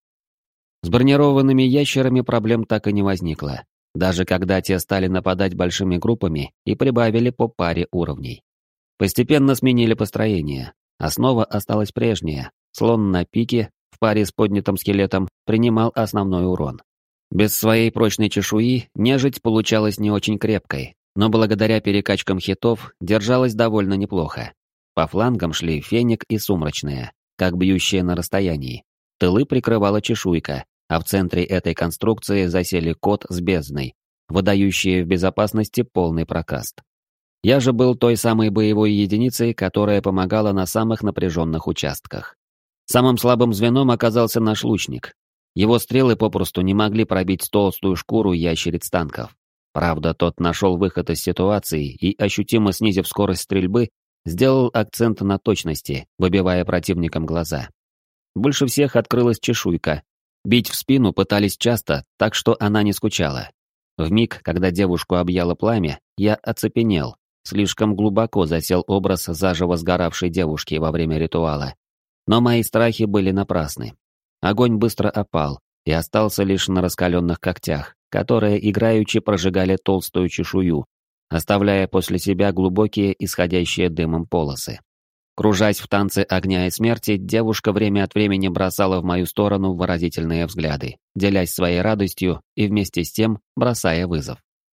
С бронированными ящерами проблем так и не возникло, даже когда те стали нападать большими группами и прибавили по паре уровней. Постепенно сменили построение. Основа осталась прежняя. Слон на пике, в паре с поднятым скелетом, принимал основной урон. Без своей прочной чешуи нежить получалась не очень крепкой, но благодаря перекачкам хитов держалась довольно неплохо. По флангам шли Феник и Сумрачная, как бьющие на расстоянии. Тылы прикрывала чешуйка, а в центре этой конструкции засели кот с бездной, выдающие в безопасности полный прокаст. Я же был той самой боевой единицей, которая помогала на самых напряженных участках. Самым слабым звеном оказался наш лучник. Его стрелы попросту не могли пробить толстую шкуру ящериц танков. Правда, тот нашел выход из ситуации и, ощутимо снизив скорость стрельбы, сделал акцент на точности, выбивая противникам глаза. Больше всех открылась чешуйка. Бить в спину пытались часто, так что она не скучала. Вмиг, когда девушку объяло пламя, я оцепенел. Слишком глубоко засел образ заживо сгоравшей девушки во время ритуала. Но мои страхи были напрасны. Огонь быстро опал и остался лишь на раскаленных когтях, которые играючи прожигали толстую чешую, оставляя после себя глубокие, исходящие дымом полосы. Кружась в танце огня и смерти, девушка время от времени бросала в мою сторону выразительные взгляды, делясь своей радостью и вместе с тем бросая вызов.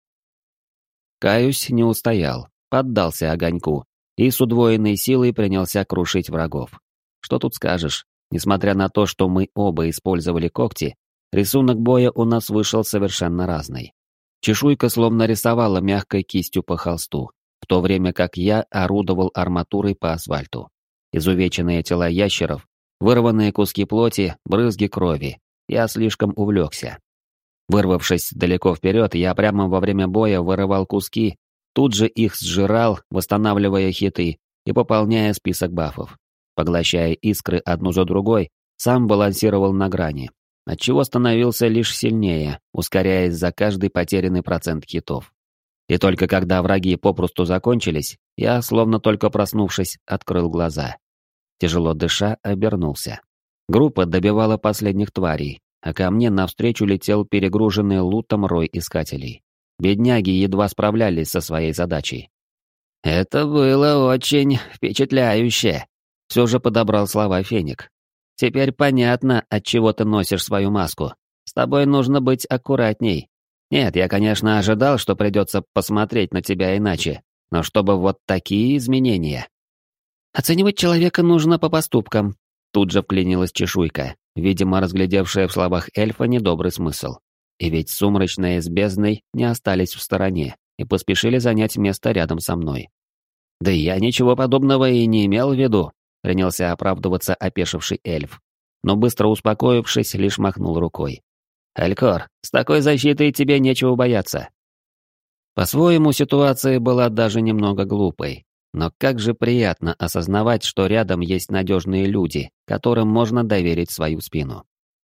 Каюсь, не устоял, поддался огоньку и с удвоенной силой принялся крушить врагов. Что тут скажешь? Несмотря на то, что мы оба использовали когти, рисунок боя у нас вышел совершенно разный. Чешуйка словно рисовала мягкой кистью по холсту, в то время как я орудовал арматурой по асфальту. Изувеченные тела ящеров, вырванные куски плоти, брызги крови. Я слишком увлекся. Вырвавшись далеко вперед, я прямо во время боя вырывал куски, тут же их сжирал, восстанавливая хиты и пополняя список бафов. Поглощая искры одну за другой, сам балансировал на грани, отчего становился лишь сильнее, ускоряясь за каждый потерянный процент хитов. И только когда враги попросту закончились, я, словно только проснувшись, открыл глаза. Тяжело дыша, обернулся. Группа добивала последних тварей, а ко мне навстречу летел перегруженный лутом рой искателей. Бедняги едва справлялись со своей задачей. «Это было очень впечатляюще», — все же подобрал слова Феник. «Теперь понятно, отчего ты носишь свою маску. С тобой нужно быть аккуратней. Нет, я, конечно, ожидал, что придется посмотреть на тебя иначе, но чтобы вот такие изменения». «Оценивать человека нужно по поступкам», — тут же вклинилась чешуйка, видимо, разглядевшая в словах эльфа недобрый смысл. И ведь Сумрачная с бездной не остались в стороне и поспешили занять место рядом со мной. «Да я ничего подобного и не имел в виду», — принялся оправдываться опешивший эльф, но быстро успокоившись, лишь махнул рукой. «Алькор, с такой защитой тебе нечего бояться». По-своему, ситуация была даже немного глупой, но как же приятно осознавать, что рядом есть надежные люди, которым можно доверить свою спину.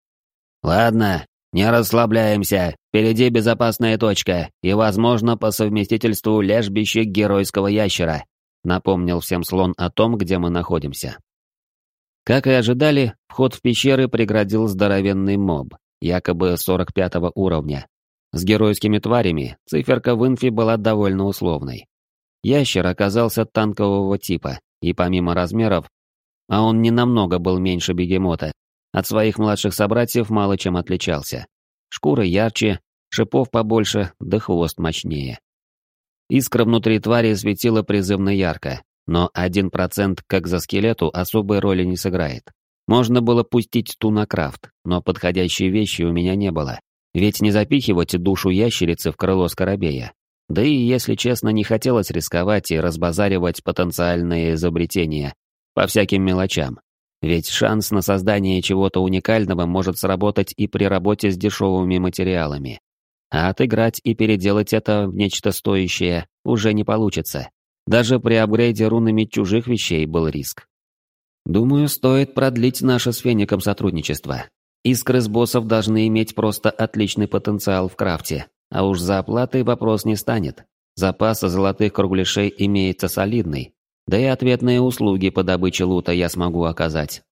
«Ладно, не расслабляемся, впереди безопасная точка и, возможно, по совместительству лежбище геройского ящера», напомнил всем слон о том, где мы находимся. Как и ожидали, вход в пещеры преградил здоровенный моб, якобы сорок пятого уровня. С геройскими тварями циферка в инфе была довольно условной. Ящер оказался танкового типа, и помимо размеров, а он ненамного был меньше бегемота, от своих младших собратьев мало чем отличался. Шкура ярче, шипов побольше, да хвост мощнее. Искра внутри твари светила призывно ярко, но один процент к экзоскелету особой роли не сыграет. Можно было пустить ту на крафт, но подходящей вещи у меня не было. Ведь не запихивать душу ящерицы в крыло скоробея. Да и, если честно, не хотелось рисковать и разбазаривать потенциальные изобретения по всяким мелочам. Ведь шанс на создание чего-то уникального может сработать и при работе с дешевыми материалами. А отыграть и переделать это в нечто стоящее уже не получится. Даже при апгрейде рунами чужих вещей был риск. Думаю, стоит продлить наше с Феником сотрудничество. Искры с боссов должны иметь просто отличный потенциал в крафте, а уж за оплатой вопрос не станет. Запас золотых кругляшей имеется солидный, да и ответные услуги по добыче лута я смогу оказать.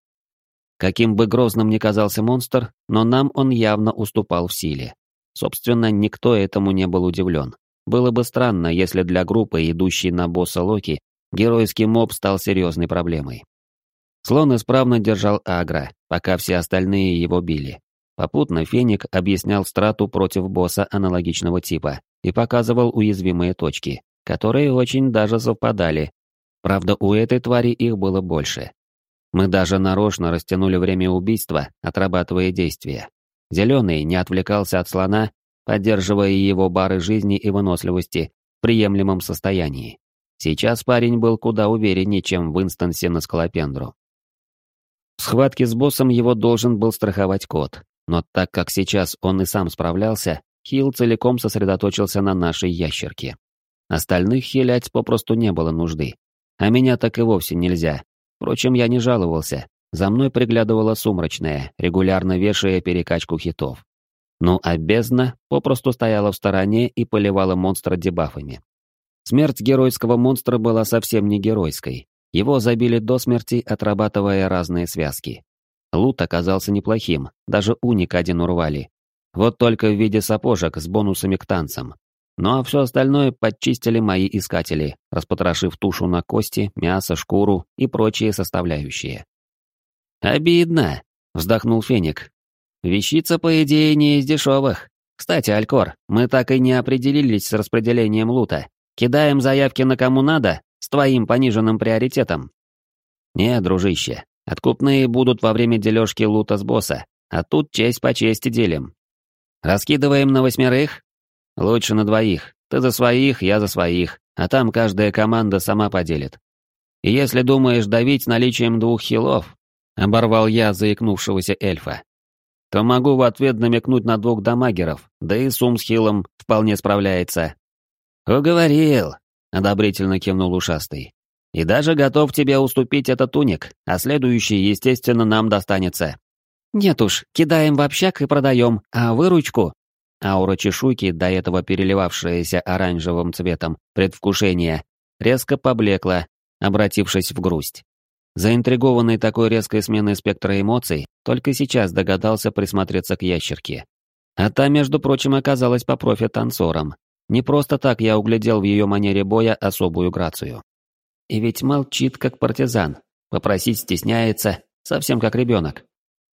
Каким бы грозным ни казался монстр, но нам он явно уступал в силе. Собственно, никто этому не был удивлен. Было бы странно, если для группы, идущей на босса Локи, геройский моб стал серьезной проблемой. Слон исправно держал агро, пока все остальные его били. Попутно Феник объяснял страту против босса аналогичного типа и показывал уязвимые точки, которые очень даже совпадали. Правда, у этой твари их было больше. Мы даже нарочно растянули время убийства, отрабатывая действия. Зеленый не отвлекался от слона, поддерживая его бары жизни и выносливости в приемлемом состоянии. Сейчас парень был куда увереннее, чем в инстансе на Скалопендру. В схватке с боссом его должен был страховать кот, но так как сейчас он и сам справлялся, Хил целиком сосредоточился на нашей ящерке. Остальных хилять попросту не было нужды. А меня так и вовсе нельзя. Впрочем, я не жаловался. За мной приглядывала Сумрачная, регулярно вешая перекачку хитов. Ну а бездна попросту стояла в стороне и поливала монстра дебафами. Смерть геройского монстра была совсем не геройской. Его забили до смерти, отрабатывая разные связки. Лут оказался неплохим, даже уник один урвали. Вот только в виде сапожек с бонусами к танцам. Ну а все остальное подчистили мои искатели, распотрошив тушу на кости, мясо, шкуру и прочие составляющие. «Обидно», — вздохнул Феник. «Вещица, по идее, не из дешевых. Кстати, Алькор, мы так и не определились с распределением лута. Кидаем заявки на кому надо, с твоим пониженным приоритетом». «Не, дружище, откупные будут во время дележки лута с босса, а тут честь по чести делим. Раскидываем на восьмерых? Лучше на двоих. Ты за своих, я за своих, а там каждая команда сама поделит. И если думаешь давить наличием двух хилов, оборвал я заикнувшегося эльфа, то могу в ответ намекнуть на двух дамагеров, да и Сум с хилом вполне справляется». «Уговорил», — одобрительно кивнул ушастый. «И даже готов тебе уступить этот уник, а следующий, естественно, нам достанется». «Нет уж, кидаем в общак и продаем, а выручку...» Аура чешуйки, до этого переливавшаяся оранжевым цветом предвкушения, резко поблекла, обратившись в грусть. Заинтригованный такой резкой сменой спектра эмоций, только сейчас догадался присмотреться к ящерке. А та, между прочим, оказалась по профи танцором. Не просто так я углядел в ее манере боя особую грацию. И ведь молчит, как партизан, попросить стесняется, совсем как ребенок.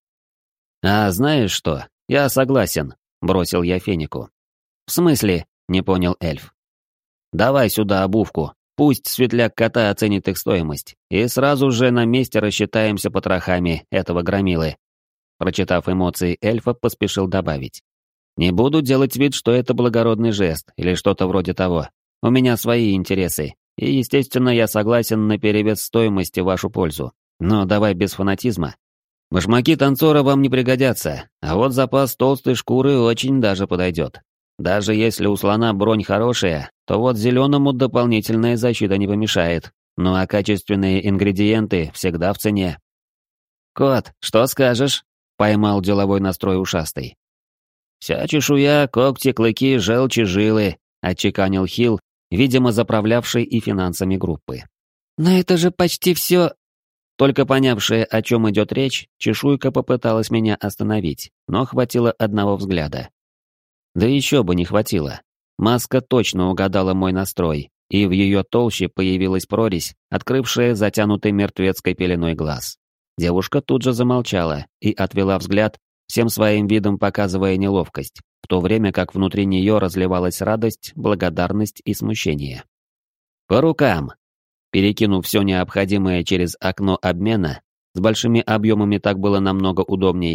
«А знаешь что, я согласен», — бросил я Фенику. «В смысле?» — не понял эльф. «Давай сюда обувку, пусть светляк кота оценит их стоимость, и сразу же на месте рассчитаемся потрохами этого громилы». Прочитав эмоции эльфа, поспешил добавить. «Не буду делать вид, что это благородный жест или что-то вроде того. У меня свои интересы, и, естественно, я согласен на перевес стоимости в вашу пользу. Но давай без фанатизма. Башмаки танцора вам не пригодятся, а вот запас толстой шкуры очень даже подойдет. Даже если у слона бронь хорошая, то вот зеленому дополнительная защита не помешает. Ну а качественные ингредиенты всегда в цене». «Кот, что скажешь?» — поймал деловой настрой ушастый. «Вся чешуя, когти, клыки, желчи, жилы», — отчеканил Хил, видимо, заправлявший и финансами группы. «Но это же почти все...» Только понявшая, о чем идет речь, чешуйка попыталась меня остановить, но хватило одного взгляда. Да еще бы не хватило. Маска точно угадала мой настрой, и в ее толще появилась прорезь, открывшая затянутый мертвецкой пеленой глаз. Девушка тут же замолчала и отвела взгляд, всем своим видом показывая неловкость, в то время как внутри нее разливалась радость, благодарность и смущение. «По рукам!» Перекинув все необходимое через окно обмена, с большими объемами так было намного удобней,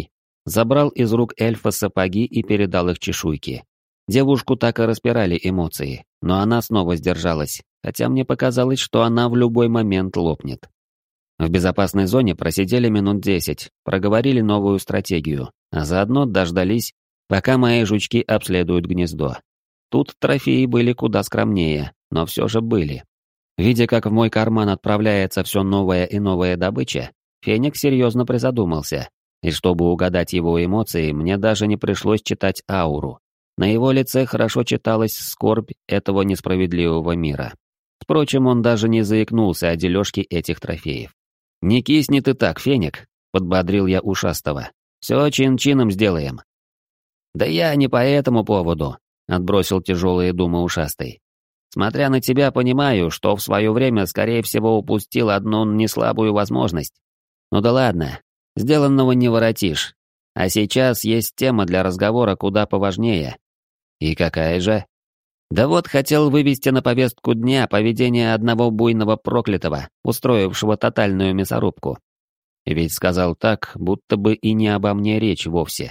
забрал из рук эльфа сапоги и передал их чешуйке. Девушку так и распирали эмоции, но она снова сдержалась, хотя мне показалось, что она в любой момент лопнет. В безопасной зоне просидели минут десять, проговорили новую стратегию, а заодно дождались, пока мои жучки обследуют гнездо. Тут трофеи были куда скромнее, но все же были. Видя, как в мой карман отправляется все новая и новая добыча, Феникс серьезно призадумался, и чтобы угадать его эмоции, мне даже не пришлось читать ауру. На его лице хорошо читалась скорбь этого несправедливого мира. Впрочем, он даже не заикнулся о дележке этих трофеев. «Не кисни ты так, Феник», — подбодрил я ушастого. «Все чин-чином сделаем». «Да я не по этому поводу», — отбросил тяжелые думы ушастый. «Смотря на тебя, понимаю, что в свое время, скорее всего, упустил одну неслабую возможность. Ну да ладно, сделанного не воротишь. А сейчас есть тема для разговора куда поважнее». «И какая же?» «Да вот хотел вывести на повестку дня поведение одного буйного проклятого, устроившего тотальную мясорубку». И ведь сказал так, будто бы и не обо мне речь вовсе.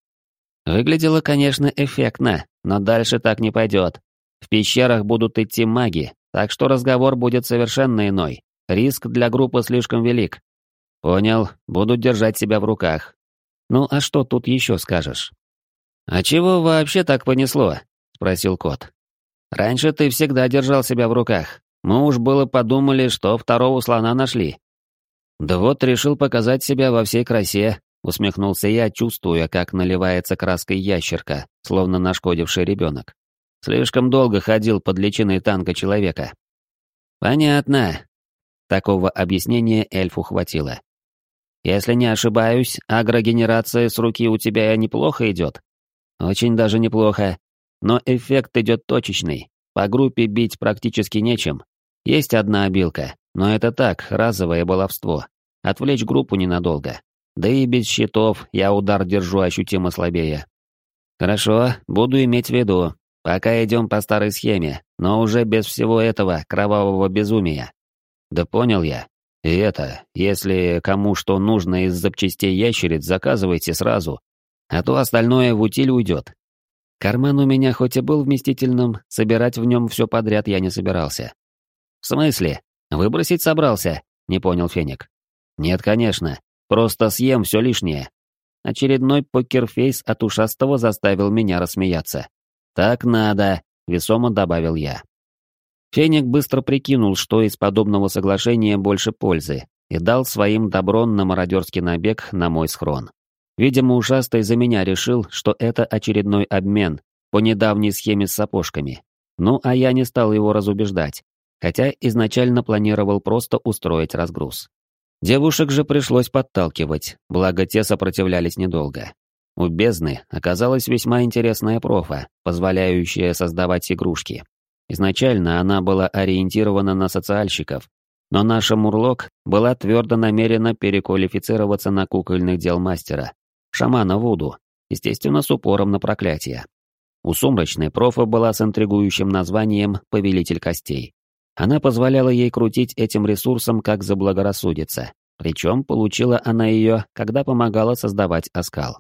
Выглядело, конечно, эффектно, но дальше так не пойдет. В пещерах будут идти маги, так что разговор будет совершенно иной. Риск для группы слишком велик. Понял, буду держать себя в руках. Ну а что тут еще скажешь? «А чего вообще так понесло?» — спросил кот. «Раньше ты всегда держал себя в руках. Мы уж было подумали, что второго слона нашли». «Да вот решил показать себя во всей красе», — усмехнулся я, чувствуя, как наливается краской ящерка, словно нашкодивший ребенок. «Слишком долго ходил под личиной танка человека». «Понятно». Такого объяснения эльфу хватило. «Если не ошибаюсь, агрогенерация с руки у тебя неплохо идет?» «Очень даже неплохо. Но эффект идет точечный. По группе бить практически нечем. Есть одна обилка, но это так, разовое баловство. Отвлечь группу ненадолго. Да и без щитов я удар держу ощутимо слабее». «Хорошо, буду иметь в виду. Пока идем по старой схеме, но уже без всего этого кровавого безумия». «Да понял я. И это, если кому что нужно из запчастей ящериц, заказывайте сразу. А то остальное в утиль уйдет». Карман у меня хоть и был вместительным, собирать в нем все подряд я не собирался. «В смысле? Выбросить собрался?» — не понял Феник. «Нет, конечно. Просто съем все лишнее». Очередной покерфейс от ушастого заставил меня рассмеяться. «Так надо», — весомо добавил я. Феник быстро прикинул, что из подобного соглашения больше пользы, и дал своим добром на мародерский набег на мой схрон. Видимо, ушастый за меня решил, что это очередной обмен по недавней схеме с сапожками. Ну, а я не стал его разубеждать, хотя изначально планировал просто устроить разгруз. Девушек же пришлось подталкивать, благо те сопротивлялись недолго. У бездны оказалась весьма интересная профа, позволяющая создавать игрушки. Изначально она была ориентирована на социальщиков, но наша Мурлок была твердо намерена переквалифицироваться на кукольных дел мастера, шамана Вуду, естественно, с упором на проклятие. У сумрачной профа была с интригующим названием «Повелитель костей». Она позволяла ей крутить этим ресурсом как заблагорассудится, причем получила она ее, когда помогала создавать оскал.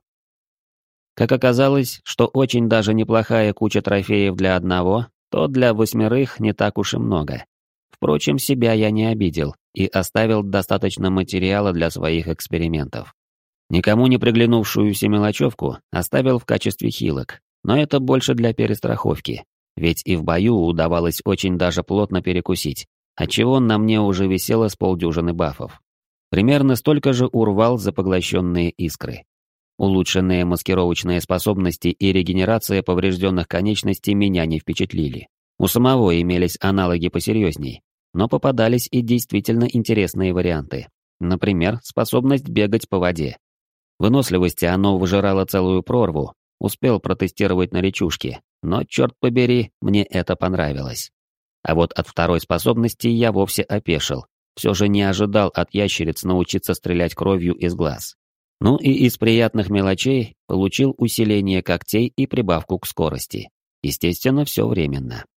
Как оказалось, что очень даже неплохая куча трофеев для одного, то для восьмерых не так уж и много. Впрочем, себя я не обидел и оставил достаточно материала для своих экспериментов. Никому не приглянувшуюся мелочевку оставил в качестве хилок, но это больше для перестраховки, ведь и в бою удавалось очень даже плотно перекусить, отчего на мне уже висело с полдюжины бафов. Примерно столько же урвал за поглощенные искры. Улучшенные маскировочные способности и регенерация поврежденных конечностей меня не впечатлили. У самого имелись аналоги посерьезней, но попадались и действительно интересные варианты. Например, способность бегать по воде. Выносливости оно выжирало целую прорву, успел протестировать на речушке, но, черт побери, мне это понравилось. А вот от второй способности я вовсе опешил, все же не ожидал от ящериц научиться стрелять кровью из глаз. Ну и из приятных мелочей получил усиление когтей и прибавку к скорости. Естественно, все временно.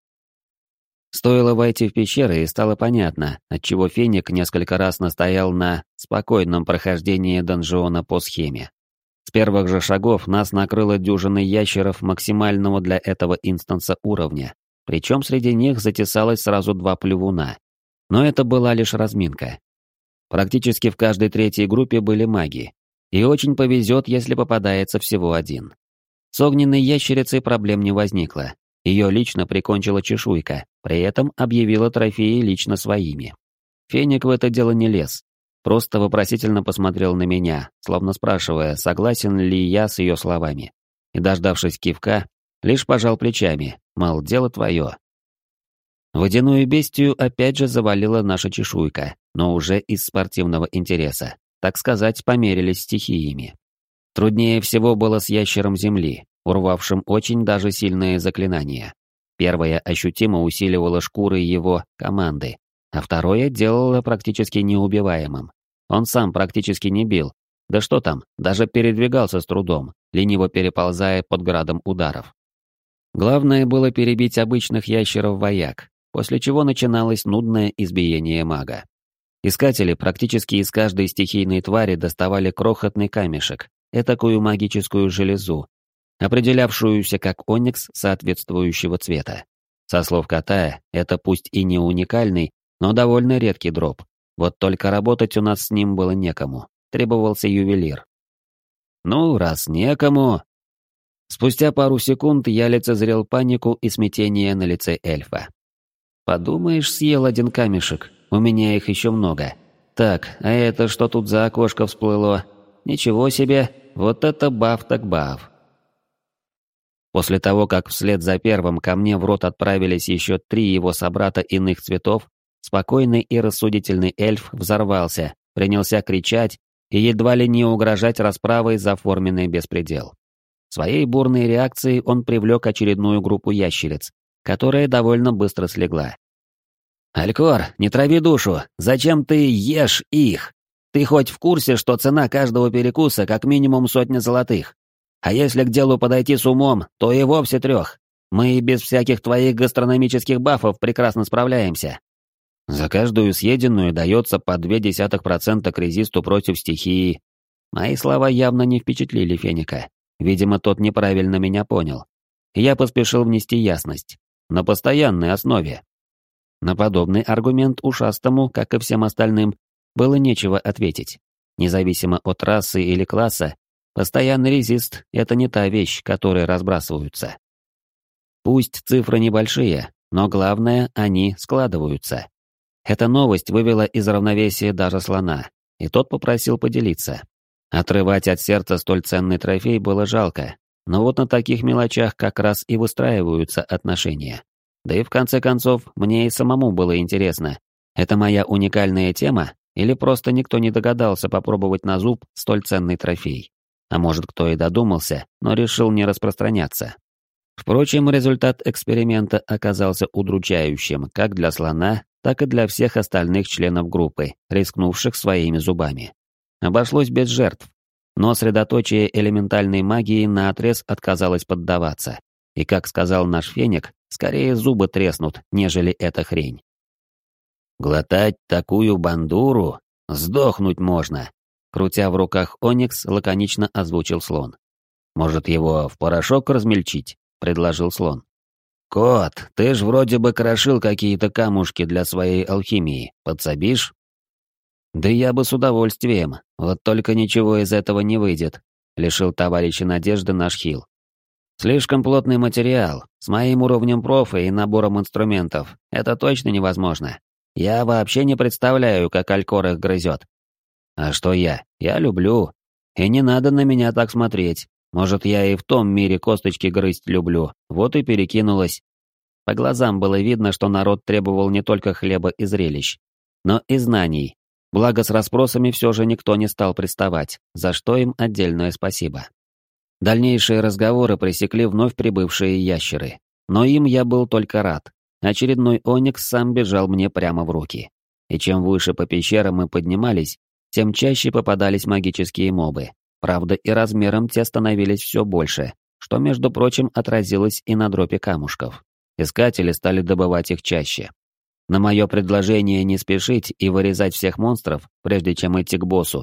Стоило войти в пещеры, и стало понятно, отчего Феник несколько раз настоял на спокойном прохождении донжона по схеме. С первых же шагов нас накрыло дюжиной ящеров максимального для этого инстанса уровня, причем среди них затесалось сразу два плевуна. Но это была лишь разминка. Практически в каждой третьей группе были маги, и очень повезет, если попадается всего один. С огненной ящерицей проблем не возникло, ее лично прикончила чешуйка, при этом объявила трофеи лично своими. Феник в это дело не лез. Просто вопросительно посмотрел на меня, словно спрашивая, согласен ли я с ее словами. И, дождавшись кивка, лишь пожал плечами, мол, дело твое. Водяную бестию опять же завалила наша чешуйка, но уже из спортивного интереса. Так сказать, померились стихиями. Труднее всего было с ящером земли, урвавшим очень даже сильные заклинания. Первое ощутимо усиливало шкуры его команды, а второе делало практически неубиваемым. Он сам практически не бил, да что там, даже передвигался с трудом, лениво переползая под градом ударов. Главное было перебить обычных ящеров-вояк, после чего начиналось нудное избиение мага. Искатели практически из каждой стихийной твари доставали крохотный камешек, этакую магическую железу, определявшуюся как оникс соответствующего цвета. Со слов кота, это пусть и не уникальный, но довольно редкий дроп. Вот только работать у нас с ним было некому, требовался ювелир. Ну, раз некому... Спустя пару секунд я лицезрел панику и смятение на лице эльфа. Подумаешь, съел один камешек, у меня их еще много. Так, а это что тут за окошко всплыло? Ничего себе, вот это баф так баф. После того, как вслед за первым ко мне в рот отправились еще три его собрата иных цветов, спокойный и рассудительный эльф взорвался, принялся кричать и едва ли не угрожать расправой за форменный беспредел. Своей бурной реакцией он привлек очередную группу ящериц, которая довольно быстро слегла. «Алькор, не трави душу, зачем ты ешь их? Ты хоть в курсе, что цена каждого перекуса как минимум сотня золотых? А если к делу подойти с умом, то и вовсе трех. Мы и без всяких твоих гастрономических бафов прекрасно справляемся». За каждую съеденную дается по два десятых процента к резисту против стихии. Мои слова явно не впечатлили Феника. Видимо, тот неправильно меня понял. Я поспешил внести ясность. На постоянной основе. На подобный аргумент ушастому, как и всем остальным, было нечего ответить. Независимо от расы или класса, постоянный резист — это не та вещь, которой разбрасываются. Пусть цифры небольшие, но главное, они складываются. Эта новость вывела из равновесия даже слона, и тот попросил поделиться. Отрывать от сердца столь ценный трофей было жалко, но вот на таких мелочах как раз и выстраиваются отношения. Да и в конце концов, мне и самому было интересно, это моя уникальная тема, или просто никто не догадался попробовать на зуб столь ценный трофей. А может, кто и додумался, но решил не распространяться. Впрочем, результат эксперимента оказался удручающим как для слона, так и для всех остальных членов группы, рискнувших своими зубами. Обошлось без жертв, но средоточие элементальной магии наотрез отказалось поддаваться. И, как сказал наш Феник, скорее зубы треснут, нежели эта хрень. «Глотать такую бандуру? Сдохнуть можно!» Крутя в руках оникс, лаконично озвучил слон. «Может, его в порошок размельчить?» — предложил слон. «Кот, ты ж вроде бы крошил какие-то камушки для своей алхимии. Подсобишь?» «Да я бы с удовольствием, вот только ничего из этого не выйдет», — лишил товарища надежды наш Хил. «Слишком плотный материал, с моим уровнем профа и набором инструментов, это точно невозможно. Я вообще не представляю, как Алькор их грызет. А что я? Я люблю. И не надо на меня так смотреть. Может, я и в том мире косточки грызть люблю, вот и перекинулась». По глазам было видно, что народ требовал не только хлеба и зрелищ, но и знаний. Благо с расспросами все же никто не стал приставать, за что им отдельное спасибо. Дальнейшие разговоры пресекли вновь прибывшие ящеры, но им я был только рад. Очередной оникс сам бежал мне прямо в руки. И чем выше по пещерам мы поднимались, тем чаще попадались магические мобы. Правда, и размером те становились все больше, что, между прочим, отразилось и на дропе камушков. Искатели стали добывать их чаще. На мое предложение не спешить и вырезать всех монстров, прежде чем идти к боссу,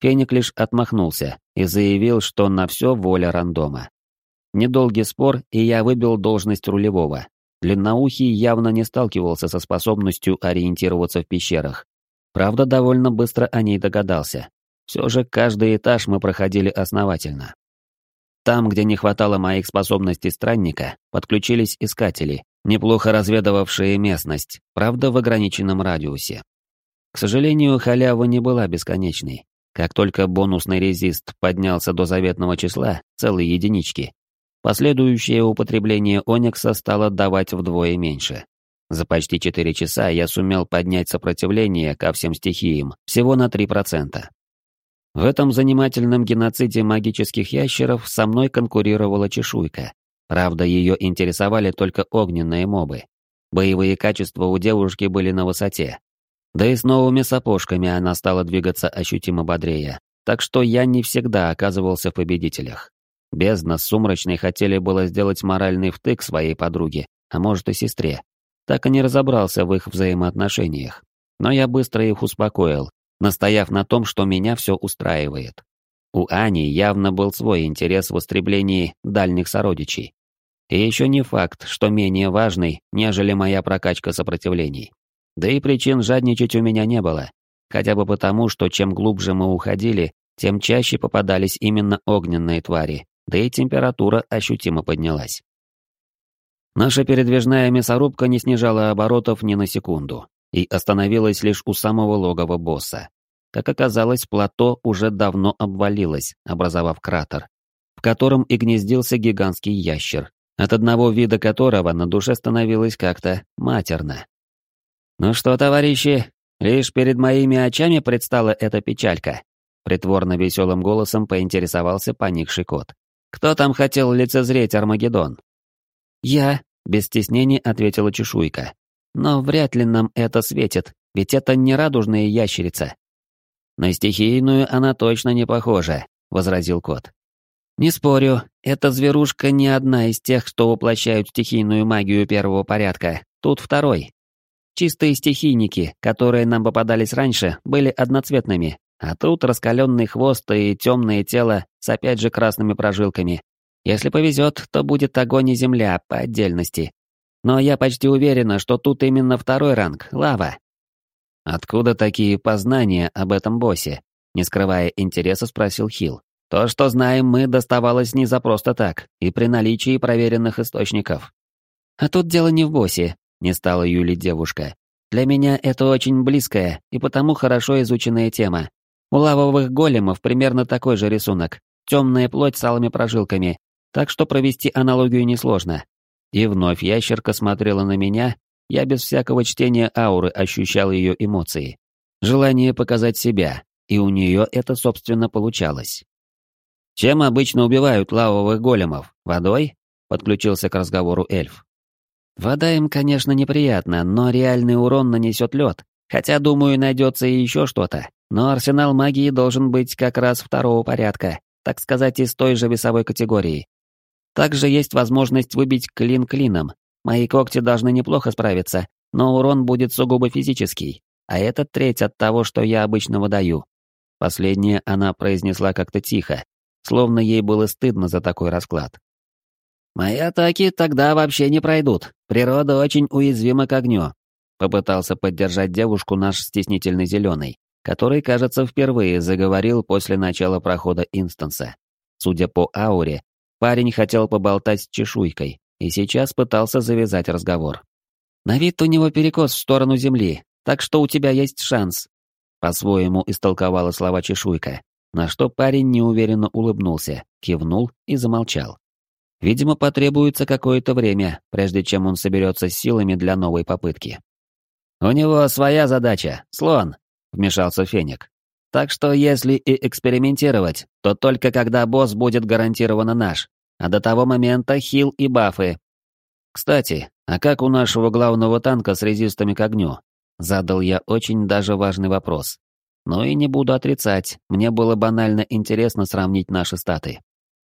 Феник лишь отмахнулся и заявил, что на все воля рандома. Недолгий спор, и я выбил должность рулевого. Длинноухий явно не сталкивался со способностью ориентироваться в пещерах. Правда, довольно быстро о ней догадался. Все же каждый этаж мы проходили основательно. Там, где не хватало моих способностей странника, подключились искатели, неплохо разведывавшие местность, правда в ограниченном радиусе. К сожалению, халява не была бесконечной. Как только бонусный резист поднялся до заветного числа, целой единички, последующее употребление оникса стало давать вдвое меньше. За почти четыре часа я сумел поднять сопротивление ко всем стихиям всего на три процента. В этом занимательном геноциде магических ящеров со мной конкурировала чешуйка. Правда, ее интересовали только огненные мобы. Боевые качества у девушки были на высоте. Да и с новыми сапожками она стала двигаться ощутимо бодрее, так что я не всегда оказывался в победителях. Бездна с Сумрачной хотели было сделать моральный втык своей подруге, а может и сестре. Так и не разобрался в их взаимоотношениях. Но я быстро их успокоил, настояв на том, что меня все устраивает. У Ани явно был свой интерес в истреблении дальних сородичей. И еще не факт, что менее важный, нежели моя прокачка сопротивлений. Да и причин жадничать у меня не было, хотя бы потому, что чем глубже мы уходили, тем чаще попадались именно огненные твари, да и температура ощутимо поднялась. Наша передвижная мясорубка не снижала оборотов ни на секунду и остановилась лишь у самого логова босса. Как оказалось, плато уже давно обвалилось, образовав кратер, в котором и гнездился гигантский ящер, от одного вида которого на душе становилось как-то матерно. «Ну что, товарищи, лишь перед моими очами предстала эта печалька», притворно веселым голосом поинтересовался поникший кот. «Кто там хотел лицезреть Армагеддон?» «Я», — без стеснений ответила чешуйка. «Но вряд ли нам это светит, ведь это не радужная ящерица». «На стихийную она точно не похожа», — возразил кот. «Не спорю, эта зверушка не одна из тех, что воплощают стихийную магию первого порядка. Тут второй. Чистые стихийники, которые нам попадались раньше, были одноцветными, а тут раскаленный хвост и темное тело с опять же красными прожилками. Если повезет, то будет огонь и земля по отдельности. Но я почти уверена, что тут именно второй ранг — лава». «Откуда такие познания об этом боссе?» Не скрывая интереса, спросил Хил. «То, что знаем мы, доставалось не за просто так, и при наличии проверенных источников». «А тут дело не в боссе», — не стала юлить девушка. «Для меня это очень близкая и потому хорошо изученная тема. У лавовых големов примерно такой же рисунок. Темная плоть с алыми прожилками, так что провести аналогию несложно». И вновь ящерка смотрела на меня, я без всякого чтения ауры ощущал ее эмоции. Желание показать себя, и у нее это, собственно, получалось. «Чем обычно убивают лавовых големов? Водой?» — подключился к разговору эльф. «Вода им, конечно, неприятна, но реальный урон нанесет лед. Хотя, думаю, найдется и еще что-то. Но арсенал магии должен быть как раз второго порядка, так сказать, из той же весовой категории. Также есть возможность выбить клин клином. Мои когти должны неплохо справиться, но урон будет сугубо физический, а это треть от того, что я обычно выдаю». Последнее она произнесла как-то тихо, словно ей было стыдно за такой расклад. «Мои атаки тогда вообще не пройдут. Природа очень уязвима к огню», — попытался поддержать девушку наш стеснительный зеленый, который, кажется, впервые заговорил после начала прохода инстанса. Судя по ауре, парень хотел поболтать с чешуйкой и сейчас пытался завязать разговор. «На вид у него перекос в сторону земли, так что у тебя есть шанс», — по-своему истолковала слова чешуйка, на что парень неуверенно улыбнулся, кивнул и замолчал. Видимо, потребуется какое-то время, прежде чем он соберется с силами для новой попытки. «У него своя задача, слон», — вмешался Феник. «Так что если и экспериментировать, то только когда босс будет гарантированно наш, а до того момента хил и бафы». «Кстати, а как у нашего главного танка с резистами к огню?» — задал я очень даже важный вопрос. Но и не буду отрицать, мне было банально интересно сравнить наши статы.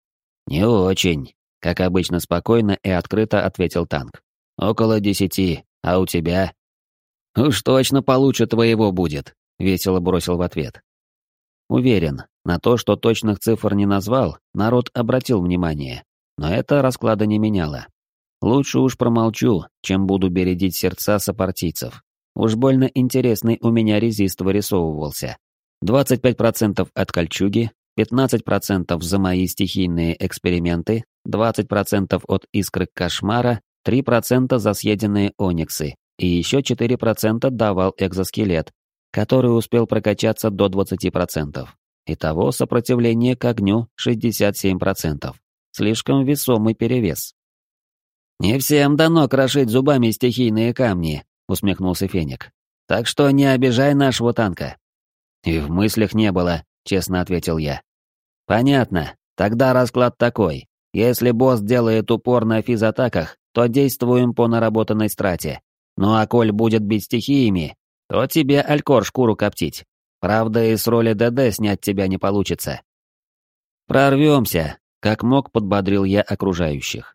«Не очень», — как обычно спокойно и открыто ответил танк. «Около десяти, а у тебя?» «Уж точно получше твоего будет», — весело бросил в ответ. Уверен, на то, что точных цифр не назвал, народ обратил внимание. Но это расклада не меняло. Лучше уж промолчу, чем буду бередить сердца сопартийцев. Уж больно интересный у меня резист вырисовывался. двадцать пять процентов от кольчуги, пятнадцать процентов за мои стихийные эксперименты, двадцать процентов от искры кошмара, три процента за съеденные ониксы, и еще четыре процента давал экзоскелет, который успел прокачаться до двадцати процентов. Итого сопротивление к огню шестьдесят семь процентов. Слишком весомый перевес. «Не всем дано крошить зубами стихийные камни», — усмехнулся Феник. «Так что не обижай нашего танка». «И в мыслях не было», — честно ответил я. «Понятно. Тогда расклад такой. Если босс делает упор на физатаках, то действуем по наработанной страте. Ну а коль будет бить стихиями, то тебе Алькор шкуру коптить. Правда, и с роли ДД снять тебя не получится». «Прорвемся», — как мог подбодрил я окружающих.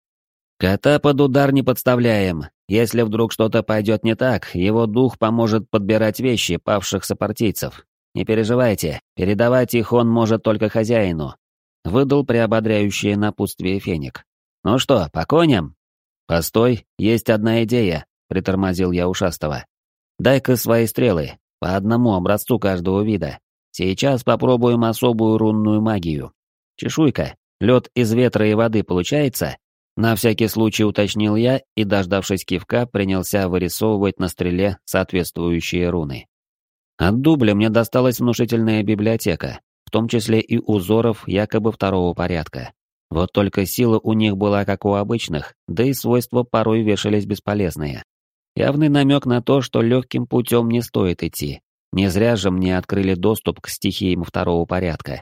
«Кота под удар не подставляем. Если вдруг что-то пойдет не так, его дух поможет подбирать вещи павших сопартийцев. Не переживайте, передавать их он может только хозяину», — выдал приободряющее напутствие Феник. «Ну что, по коням?» «Постой, есть одна идея», — притормозил я ушастого. «Дай-ка свои стрелы, по одному образцу каждого вида. Сейчас попробуем особую рунную магию. Чешуйка, лед из ветра и воды получается?» На всякий случай уточнил я и, дождавшись кивка, принялся вырисовывать на стреле соответствующие руны. От дубля мне досталась внушительная библиотека, в том числе и узоров якобы второго порядка. Вот только сила у них была как у обычных, да и свойства порой вешались бесполезные. Явный намек на то, что легким путем не стоит идти. Не зря же мне открыли доступ к стихиям второго порядка.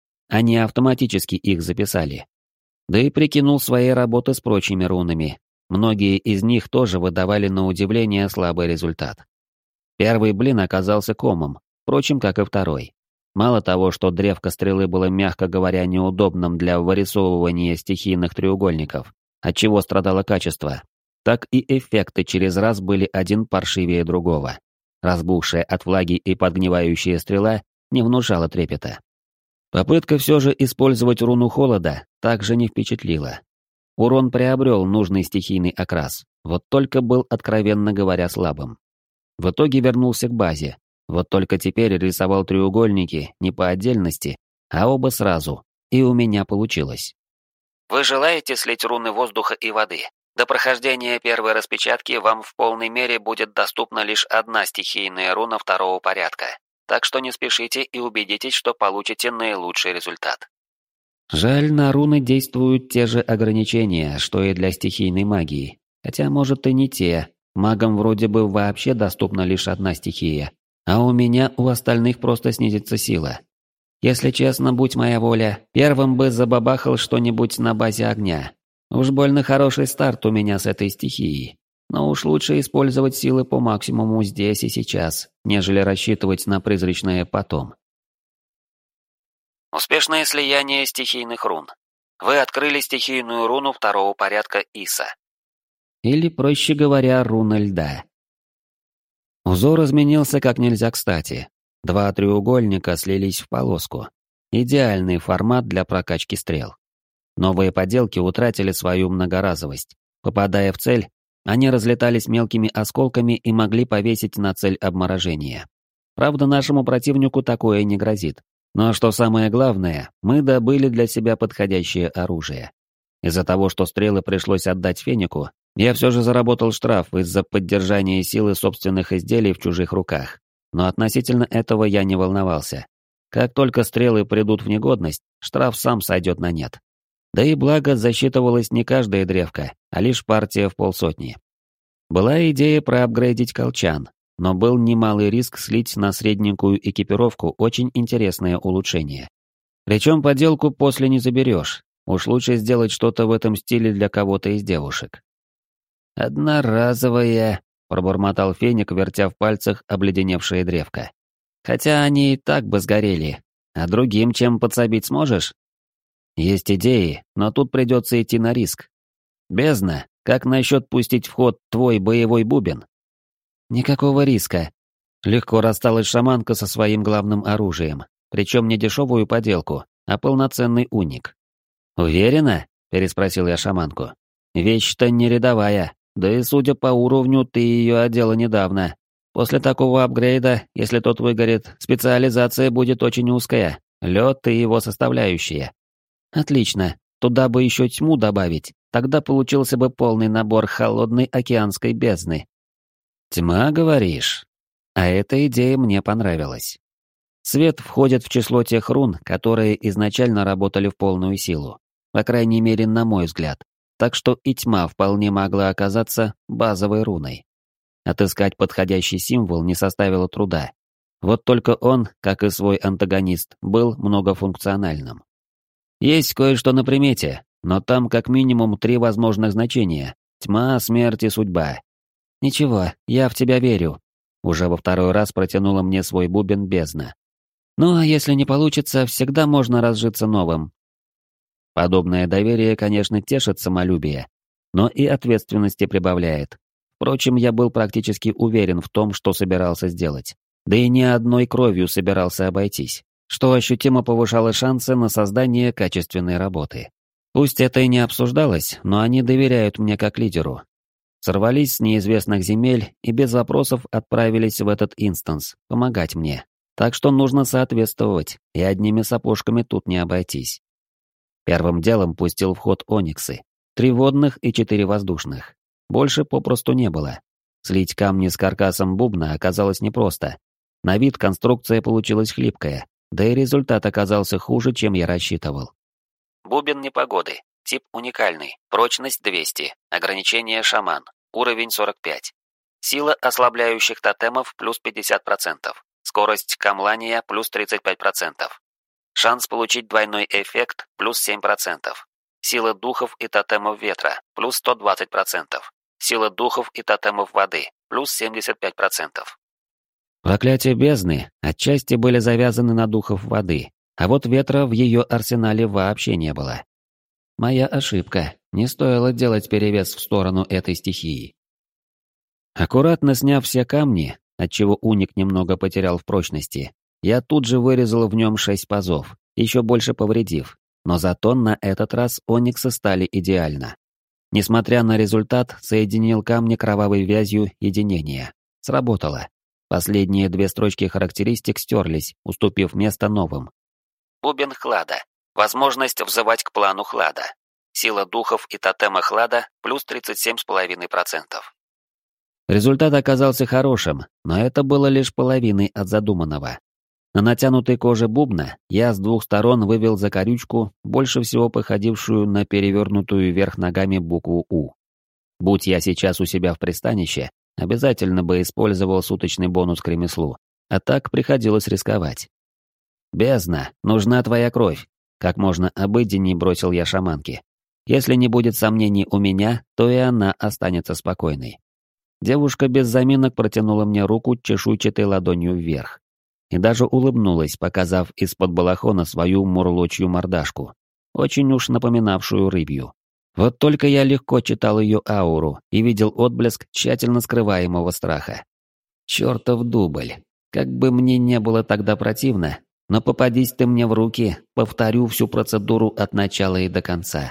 Они автоматически их записали. Да и прикинул свои работы с прочими рунами. Многие из них тоже выдавали на удивление слабый результат. Первый блин оказался комом, впрочем, как и второй. Мало того, что древко стрелы было, мягко говоря, неудобным для вырисовывания стихийных треугольников, отчего страдало качество, так и эффекты через раз были один паршивее другого. Разбухшая от влаги и подгнивающая стрела не внушала трепета. Попытка все же использовать руну холода также не впечатлила. Урон приобрел нужный стихийный окрас, вот только был, откровенно говоря, слабым. В итоге вернулся к базе, вот только теперь рисовал треугольники не по отдельности, а оба сразу, и у меня получилось. Вы желаете слить руны воздуха и воды? До прохождения первой распечатки вам в полной мере будет доступна лишь одна стихийная руна второго порядка. Так что не спешите и убедитесь, что получите наилучший результат. Жаль, на руны действуют те же ограничения, что и для стихийной магии. Хотя, может, и не те. Магам вроде бы вообще доступна лишь одна стихия. А у меня, у остальных просто снизится сила. Если честно, будь моя воля, первым бы забабахал что-нибудь на базе огня. Уж больно хороший старт у меня с этой стихией. Но уж лучше использовать силы по максимуму здесь и сейчас, нежели рассчитывать на призрачное потом. Успешное слияние стихийных рун. Вы открыли стихийную руну второго порядка Иса. Или, проще говоря, руна льда. Узор изменился как нельзя кстати. Два треугольника слились в полоску. Идеальный формат для прокачки стрел. Новые поделки утратили свою многоразовость. Попадая в цель, они разлетались мелкими осколками и могли повесить на цель обморожение. Правда, нашему противнику такое не грозит. Но что самое главное, мы добыли для себя подходящее оружие. Из-за того, что стрелы пришлось отдать Фенику, я все же заработал штраф из-за поддержания силы собственных изделий в чужих руках. Но относительно этого я не волновался. Как только стрелы придут в негодность, штраф сам сойдет на нет. Да и благо засчитывалась не каждая древка, а лишь партия в полсотни. Была идея проапгрейдить колчан, но был немалый риск слить на средненькую экипировку очень интересное улучшение. Причем поделку после не заберешь, уж лучше сделать что-то в этом стиле для кого-то из девушек. «Одноразовая», — пробормотал Феник, вертя в пальцах обледеневшее древко. «Хотя они и так бы сгорели, а другим чем подсобить сможешь?» «Есть идеи, но тут придется идти на риск. Бездна, как насчет пустить в ход твой боевой бубен?» «Никакого риска». Легко рассталась шаманка со своим главным оружием. причем не дешевую поделку, а полноценный уник. «Уверена?» — переспросил я шаманку. «Вещь-то не рядовая, да и, судя по уровню, ты ее одела недавно. После такого апгрейда, если тот выгорит, специализация будет очень узкая, лед и его составляющие». «Отлично, туда бы еще тьму добавить, тогда получился бы полный набор холодной океанской бездны». «Тьма, говоришь?» А эта идея мне понравилась. Свет входит в число тех рун, которые изначально работали в полную силу. По крайней мере, на мой взгляд. Так что и тьма вполне могла оказаться базовой руной. Отыскать подходящий символ не составило труда. Вот только он, как и свой антагонист, был многофункциональным. Есть кое-что на примете, но там как минимум три возможных значения. Тьма, смерть и судьба. «Ничего, я в тебя верю», — уже во второй раз протянула мне свой бубен бездна. «Ну а если не получится, всегда можно разжиться новым». Подобное доверие, конечно, тешит самолюбие, но и ответственности прибавляет. Впрочем, я был практически уверен в том, что собирался сделать. Да и ни одной кровью собирался обойтись, что ощутимо повышало шансы на создание качественной работы. Пусть это и не обсуждалось, но они доверяют мне как лидеру. Сорвались с неизвестных земель и без вопросов отправились в этот инстанс помогать мне. Так что нужно соответствовать, и одними сапожками тут не обойтись. Первым делом пустил в ход ониксы. Три водных и четыре воздушных. Больше попросту не было. Слить камни с каркасом бубна оказалось непросто. На вид конструкция получилась хлипкая, да и результат оказался хуже, чем я рассчитывал. Бубен непогоды. Тип уникальный. Прочность двести. Ограничение шаман. Уровень сорок пять. Сила ослабляющих тотемов плюс пятьдесят процентов. Скорость камлания плюс тридцать пять процентов. Шанс получить двойной эффект плюс семь процентов. Сила духов и тотемов ветра плюс сто двадцать процентов. Сила духов и тотемов воды плюс семьдесят пять процентов. Проклятия бездны отчасти были завязаны на духов воды, а вот ветра в ее арсенале вообще не было. Моя ошибка, не стоило делать перевес в сторону этой стихии. Аккуратно сняв все камни, отчего уник немного потерял в прочности, я тут же вырезал в нем шесть пазов, еще больше повредив, но зато на этот раз ониксы стали идеально. Несмотря на результат, соединил камни кровавой вязью единения. Сработало. Последние две строчки характеристик стерлись, уступив место новым. Бубен хлада. Возможность взывать к плану хлада. Сила духов и тотема хлада плюс тридцать семь целых пять десятых процента. Результат оказался хорошим, но это было лишь половиной от задуманного. На натянутой коже бубна я с двух сторон вывел закорючку, больше всего походившую на перевернутую вверх ногами букву «У». Будь я сейчас у себя в пристанище, обязательно бы использовал суточный бонус к ремеслу, а так приходилось рисковать. «Бездна, нужна твоя кровь», — как можно обыденней бросил я шаманке. «Если не будет сомнений у меня, то и она останется спокойной». Девушка без заминок протянула мне руку чешуйчатой ладонью вверх. И даже улыбнулась, показав из-под балахона свою мурлочью мордашку, очень уж напоминавшую рыбью. Вот только я легко читал ее ауру и видел отблеск тщательно скрываемого страха. Чертов дубль. Как бы мне не было тогда противно, но попадись ты мне в руки, повторю всю процедуру от начала и до конца.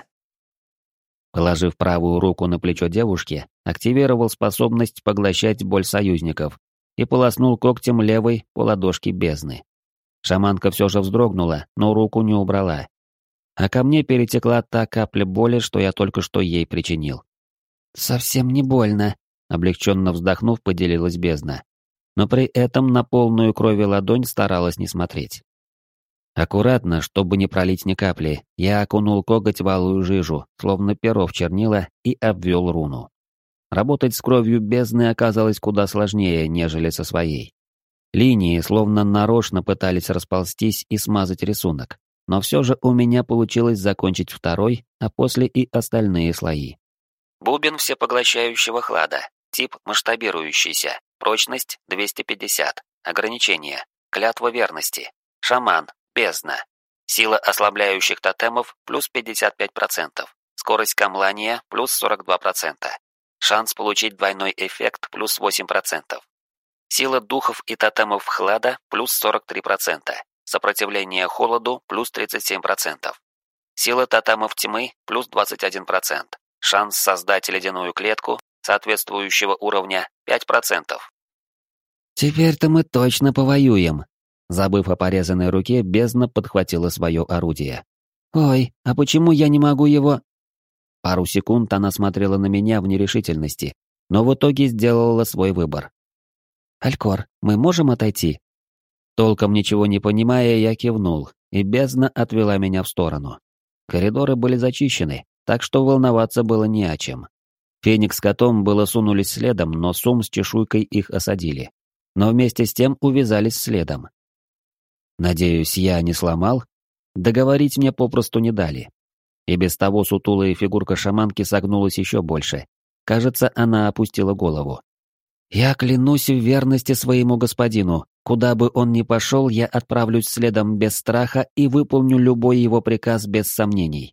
Положив правую руку на плечо девушки, активировал способность поглощать боль союзников и полоснул когтем левой по ладошке бездны. Шаманка все же вздрогнула, но руку не убрала. А ко мне перетекла та капля боли, что я только что ей причинил. «Совсем не больно», — облегченно вздохнув, поделилась бездна. Но при этом на полную крови ладонь старалась не смотреть. Аккуратно, чтобы не пролить ни капли, я окунул коготь в алую жижу, словно перо в чернила, и обвел руну. Работать с кровью бездны оказалось куда сложнее, нежели со своей. Линии словно нарочно пытались расползтись и смазать рисунок, но все же у меня получилось закончить второй, а после и остальные слои. Бубен всепоглощающего хлада. Тип масштабирующийся. Прочность двести пятьдесят. Ограничение. Клятва верности. Шаман. Бездна. Сила ослабляющих тотемов плюс пятьдесят пять процентов. Скорость камлания плюс сорок два процента. Шанс получить двойной эффект плюс восемь процентов. Сила духов и тотемов хлада плюс сорок три процента. Сопротивление холоду плюс тридцать семь процентов. Сила тотемов тьмы плюс двадцать один процент. Шанс создать ледяную клетку соответствующего уровня пять процентов. «Теперь-то мы точно повоюем!» Забыв о порезанной руке, бездна подхватила свое орудие. «Ой, а почему я не могу его...» Пару секунд она смотрела на меня в нерешительности, но в итоге сделала свой выбор. «Алькор, мы можем отойти?» Толком ничего не понимая, я кивнул, и бездна отвела меня в сторону. Коридоры были зачищены, так что волноваться было не о чем. Феникс с котом было сунулись следом, но Сум с чешуйкой их осадили. Но вместе с тем увязались следом. Надеюсь, я не сломал? Договорить мне попросту не дали. И без того сутулая фигурка шаманки согнулась еще больше. Кажется, она опустила голову. «Я клянусь в верности своему господину. Куда бы он ни пошел, я отправлюсь следом без страха и выполню любой его приказ без сомнений».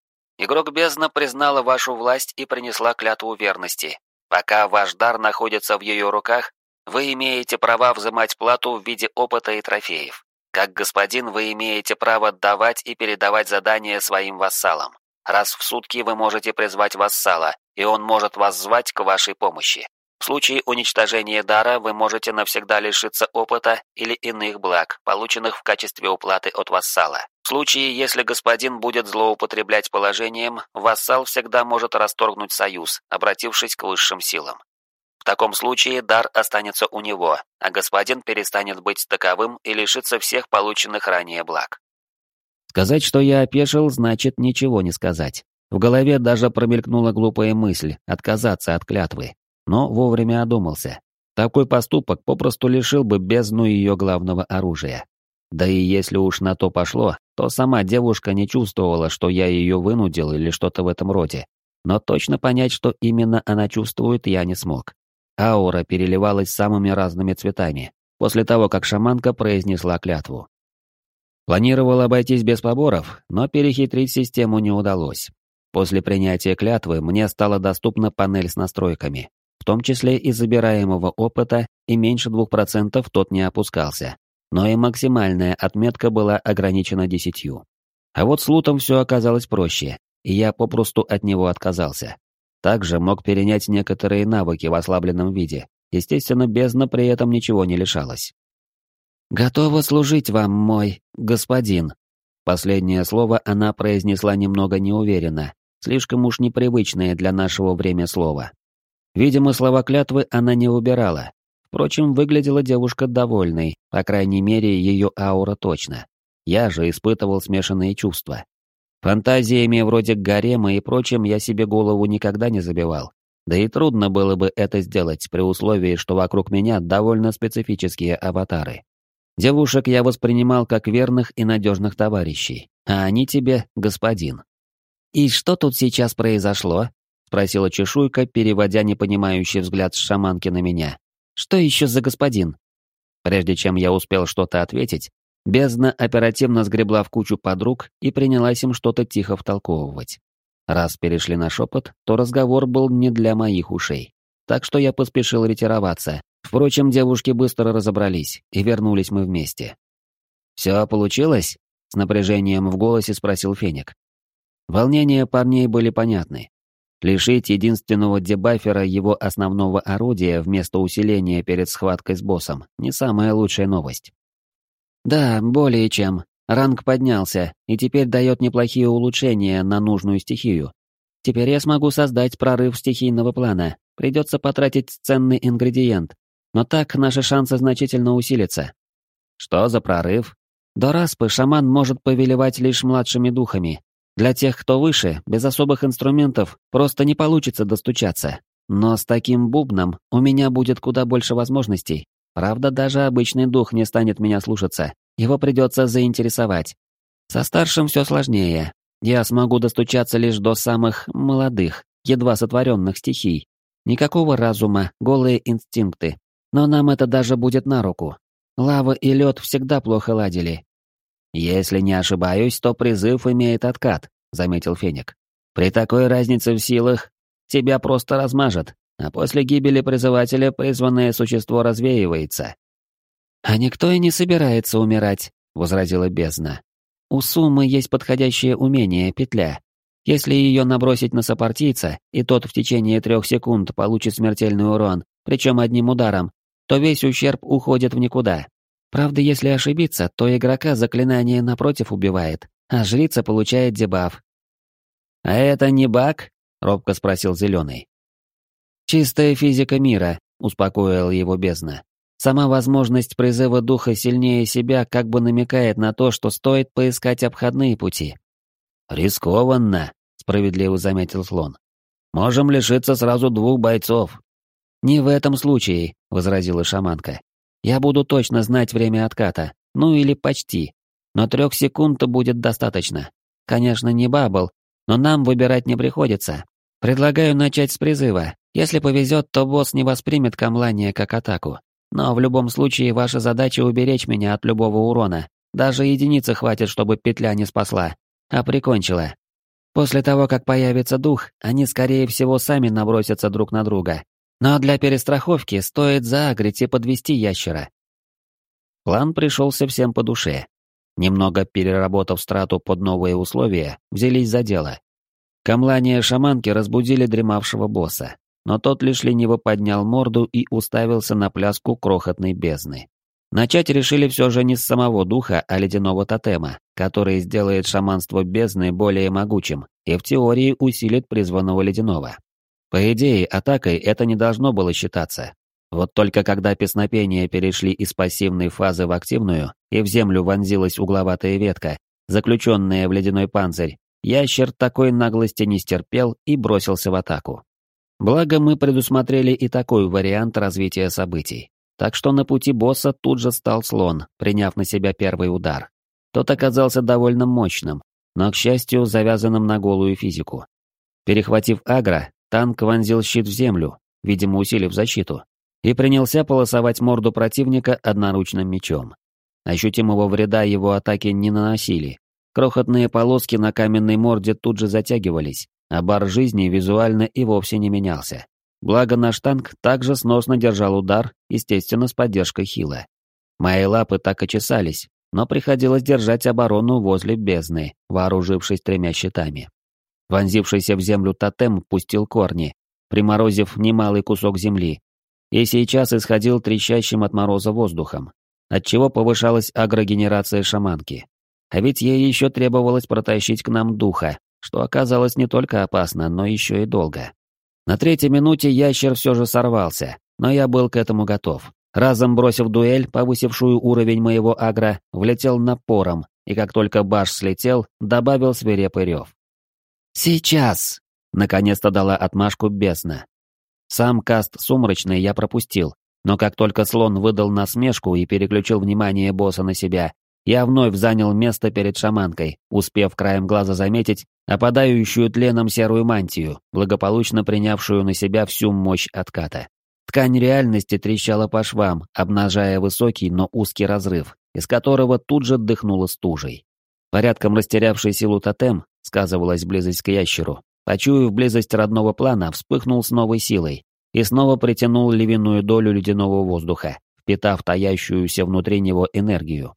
Игрок бездна признала вашу власть и принесла клятву верности. Пока ваш дар находится в ее руках, вы имеете право взимать плату в виде опыта и трофеев. Как господин вы имеете право давать и передавать задания своим вассалам. Раз в сутки вы можете призвать вассала, и он может вас звать к вашей помощи. В случае уничтожения дара вы можете навсегда лишиться опыта или иных благ, полученных в качестве уплаты от вассала. В случае, если господин будет злоупотреблять положением, вассал всегда может расторгнуть союз, обратившись к высшим силам. В таком случае дар останется у него, а господин перестанет быть таковым и лишится всех полученных ранее благ. Сказать, что я опешил, значит ничего не сказать. В голове даже промелькнула глупая мысль отказаться от клятвы, но вовремя одумался. Такой поступок попросту лишил бы бездну ее главного оружия. Да и если уж на то пошло, то сама девушка не чувствовала, что я ее вынудил или что-то в этом роде. Но точно понять, что именно она чувствует, я не смог. Аура переливалась самыми разными цветами, после того, как шаманка произнесла клятву. Планировал обойтись без поборов, но перехитрить систему не удалось. После принятия клятвы мне стала доступна панель с настройками, в том числе и забираемого опыта, и меньше двух процентов тот не опускался. Но и максимальная отметка была ограничена десятью. А вот с лутом все оказалось проще, и я попросту от него отказался. Также мог перенять некоторые навыки в ослабленном виде. Естественно, бездна при этом ничего не лишалась. «Готова служить вам, мой господин». Последнее слово она произнесла немного неуверенно, слишком уж непривычное для нашего время слово. Видимо, слова клятвы она не выбирала. Впрочем, выглядела девушка довольной, по крайней мере, ее аура точно. Я же испытывал смешанные чувства. Фантазиями вроде гарема и прочим я себе голову никогда не забивал. Да и трудно было бы это сделать при условии, что вокруг меня довольно специфические аватары. Девушек я воспринимал как верных и надежных товарищей, а они тебе господин. «И что тут сейчас произошло?» — спросила чешуйка, переводя непонимающий взгляд с шаманки на меня. «Что еще за господин?» Прежде чем я успел что-то ответить, бездна оперативно сгребла в кучу подруг и принялась им что-то тихо втолковывать. Раз перешли на шепот, то разговор был не для моих ушей. Так что я поспешил ретироваться. Впрочем, девушки быстро разобрались, и вернулись мы вместе. «Все получилось?» — с напряжением в голосе спросил Феник. Волнения парней были понятны. Лишить единственного дебафера его основного орудия вместо усиления перед схваткой с боссом — не самая лучшая новость. «Да, более чем. Ранг поднялся, и теперь дает неплохие улучшения на нужную стихию. Теперь я смогу создать прорыв стихийного плана. Придется потратить ценный ингредиент. Но так наши шансы значительно усилятся». «Что за прорыв?» «До распы шаман может повелевать лишь младшими духами. Для тех, кто выше, без особых инструментов, просто не получится достучаться. Но с таким бубном у меня будет куда больше возможностей. Правда, даже обычный дух не станет меня слушаться. Его придется заинтересовать. Со старшим все сложнее. Я смогу достучаться лишь до самых молодых, едва сотворенных стихий. Никакого разума, голые инстинкты. Но нам это даже будет на руку. Лава и лед всегда плохо ладили. «Если не ошибаюсь, то призыв имеет откат», — заметил Феник. «При такой разнице в силах тебя просто размажет, а после гибели призывателя призванное существо развеивается». «А никто и не собирается умирать», — возразила бездна. «У Суммы есть подходящее умение — петля. Если ее набросить на сопартийца, и тот в течение трех секунд получит смертельный урон, причем одним ударом, то весь ущерб уходит в никуда. Правда, если ошибиться, то игрока заклинание напротив убивает, а жрица получает дебаф». «А это не баг?» — робко спросил Зеленый. «Чистая физика мира», — успокоил его бездна. «Сама возможность призыва духа сильнее себя как бы намекает на то, что стоит поискать обходные пути». «Рискованно», — справедливо заметил слон. «Можем лишиться сразу двух бойцов». «Не в этом случае», — возразила шаманка. «Я буду точно знать время отката, ну или почти. Но трех секунд будет достаточно. Конечно, не бабл, но нам выбирать не приходится. Предлагаю начать с призыва. Если повезет, то босс не воспримет камлание как атаку. Но в любом случае ваша задача уберечь меня от любого урона. Даже единицы хватит, чтобы петля не спасла, а прикончила. После того, как появится дух, они, скорее всего, сами набросятся друг на друга. Но для перестраховки стоит заагрить и подвести ящера». План пришелся всем по душе. Немного переработав страту под новые условия, взялись за дело. Камлания шаманки разбудили дремавшего босса, но тот лишь лениво поднял морду и уставился на пляску крохотной бездны. Начать решили все же не с самого духа, а ледяного тотема, который сделает шаманство бездны более могучим и в теории усилит призванного ледяного. По идее, атакой это не должно было считаться. Вот только когда песнопения перешли из пассивной фазы в активную, и в землю вонзилась угловатая ветка, заключенная в ледяной панцирь, ящер такой наглости не стерпел и бросился в атаку. Благо мы предусмотрели и такой вариант развития событий. Так что на пути босса тут же стал слон, приняв на себя первый удар. Тот оказался довольно мощным, но, к счастью, завязанным на голую физику. Перехватив агро, танк вонзил щит в землю, видимо, усилив защиту, и принялся полосовать морду противника одноручным мечом. Ощутимого вреда его атаки не наносили. Крохотные полоски на каменной морде тут же затягивались, а бар жизни визуально и вовсе не менялся. Благо наш танк также сносно держал удар, естественно, с поддержкой хила. Мои лапы так и чесались, но приходилось держать оборону возле бездны, вооружившись тремя щитами. Вонзившийся в землю тотем пустил корни, приморозив немалый кусок земли, и сейчас исходил трещащим от мороза воздухом, отчего повышалась агрогенерация шаманки. А ведь ей еще требовалось протащить к нам духа, что оказалось не только опасно, но еще и долго. На третьей минуте ящер все же сорвался, но я был к этому готов. Разом бросив дуэль, повысившую уровень моего агро, влетел напором, и как только баш слетел, добавил свирепый рев. «Сейчас!» — наконец-то дала отмашку бездна. Сам каст сумрачный я пропустил, но как только слон выдал насмешку и переключил внимание босса на себя, я вновь занял место перед шаманкой, успев краем глаза заметить опадающую тленом серую мантию, благополучно принявшую на себя всю мощь отката. Ткань реальности трещала по швам, обнажая высокий, но узкий разрыв, из которого тут же дыхнуло стужей. Порядком растерявший силу тотем, сказывалась близость к ящеру, почуяв близость родного плана, вспыхнул с новой силой и снова притянул львиную долю ледяного воздуха, впитав таящуюся внутри него энергию.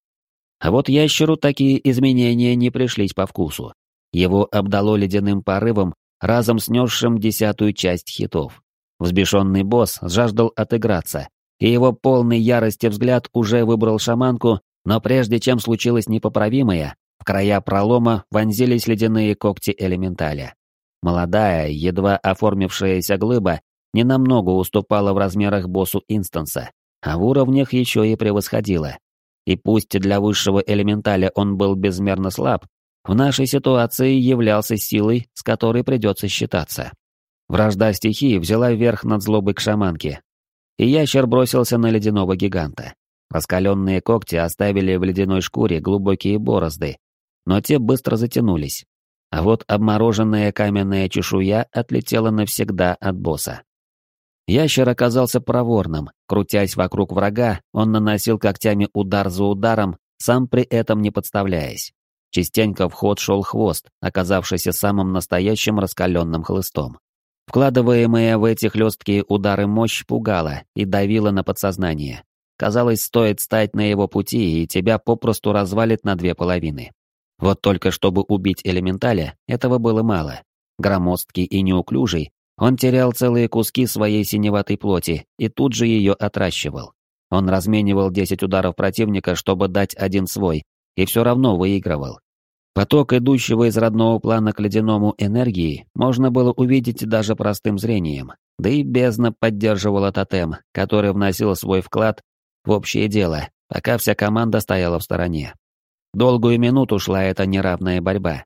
А вот ящеру такие изменения не пришлись по вкусу. Его обдало ледяным порывом, разом снесшим десятую часть хитов. Взбешенный босс жаждал отыграться, и его полный ярости взгляд уже выбрал шаманку, но прежде чем случилось непоправимое, в края пролома вонзились ледяные когти элементаля. Молодая, едва оформившаяся глыба ненамного уступала в размерах боссу инстанса, а в уровнях еще и превосходила. И пусть для высшего элементаля он был безмерно слаб, в нашей ситуации являлся силой, с которой придется считаться. Вражда стихии взяла верх над злобой к шаманке, и ящер бросился на ледяного гиганта. Раскаленные когти оставили в ледяной шкуре глубокие борозды, но те быстро затянулись. А вот обмороженная каменная чешуя отлетела навсегда от босса. Ящер оказался проворным, крутясь вокруг врага, он наносил когтями удар за ударом, сам при этом не подставляясь. Частенько в ход шел хвост, оказавшийся самым настоящим раскаленным хлыстом. Вкладываемая в эти хлесткие удары мощь пугала и давила на подсознание. Казалось, стоит стать на его пути, и тебя попросту развалит на две половины. Вот только чтобы убить элементаля, этого было мало. Громоздкий и неуклюжий, он терял целые куски своей синеватой плоти и тут же ее отращивал. Он разменивал десять ударов противника, чтобы дать один свой, и все равно выигрывал. Поток идущего из родного плана к ледяному энергии можно было увидеть даже простым зрением, да и бездна поддерживала тотем, который вносил свой вклад в общее дело, пока вся команда стояла в стороне. Долгую минуту шла эта неравная борьба.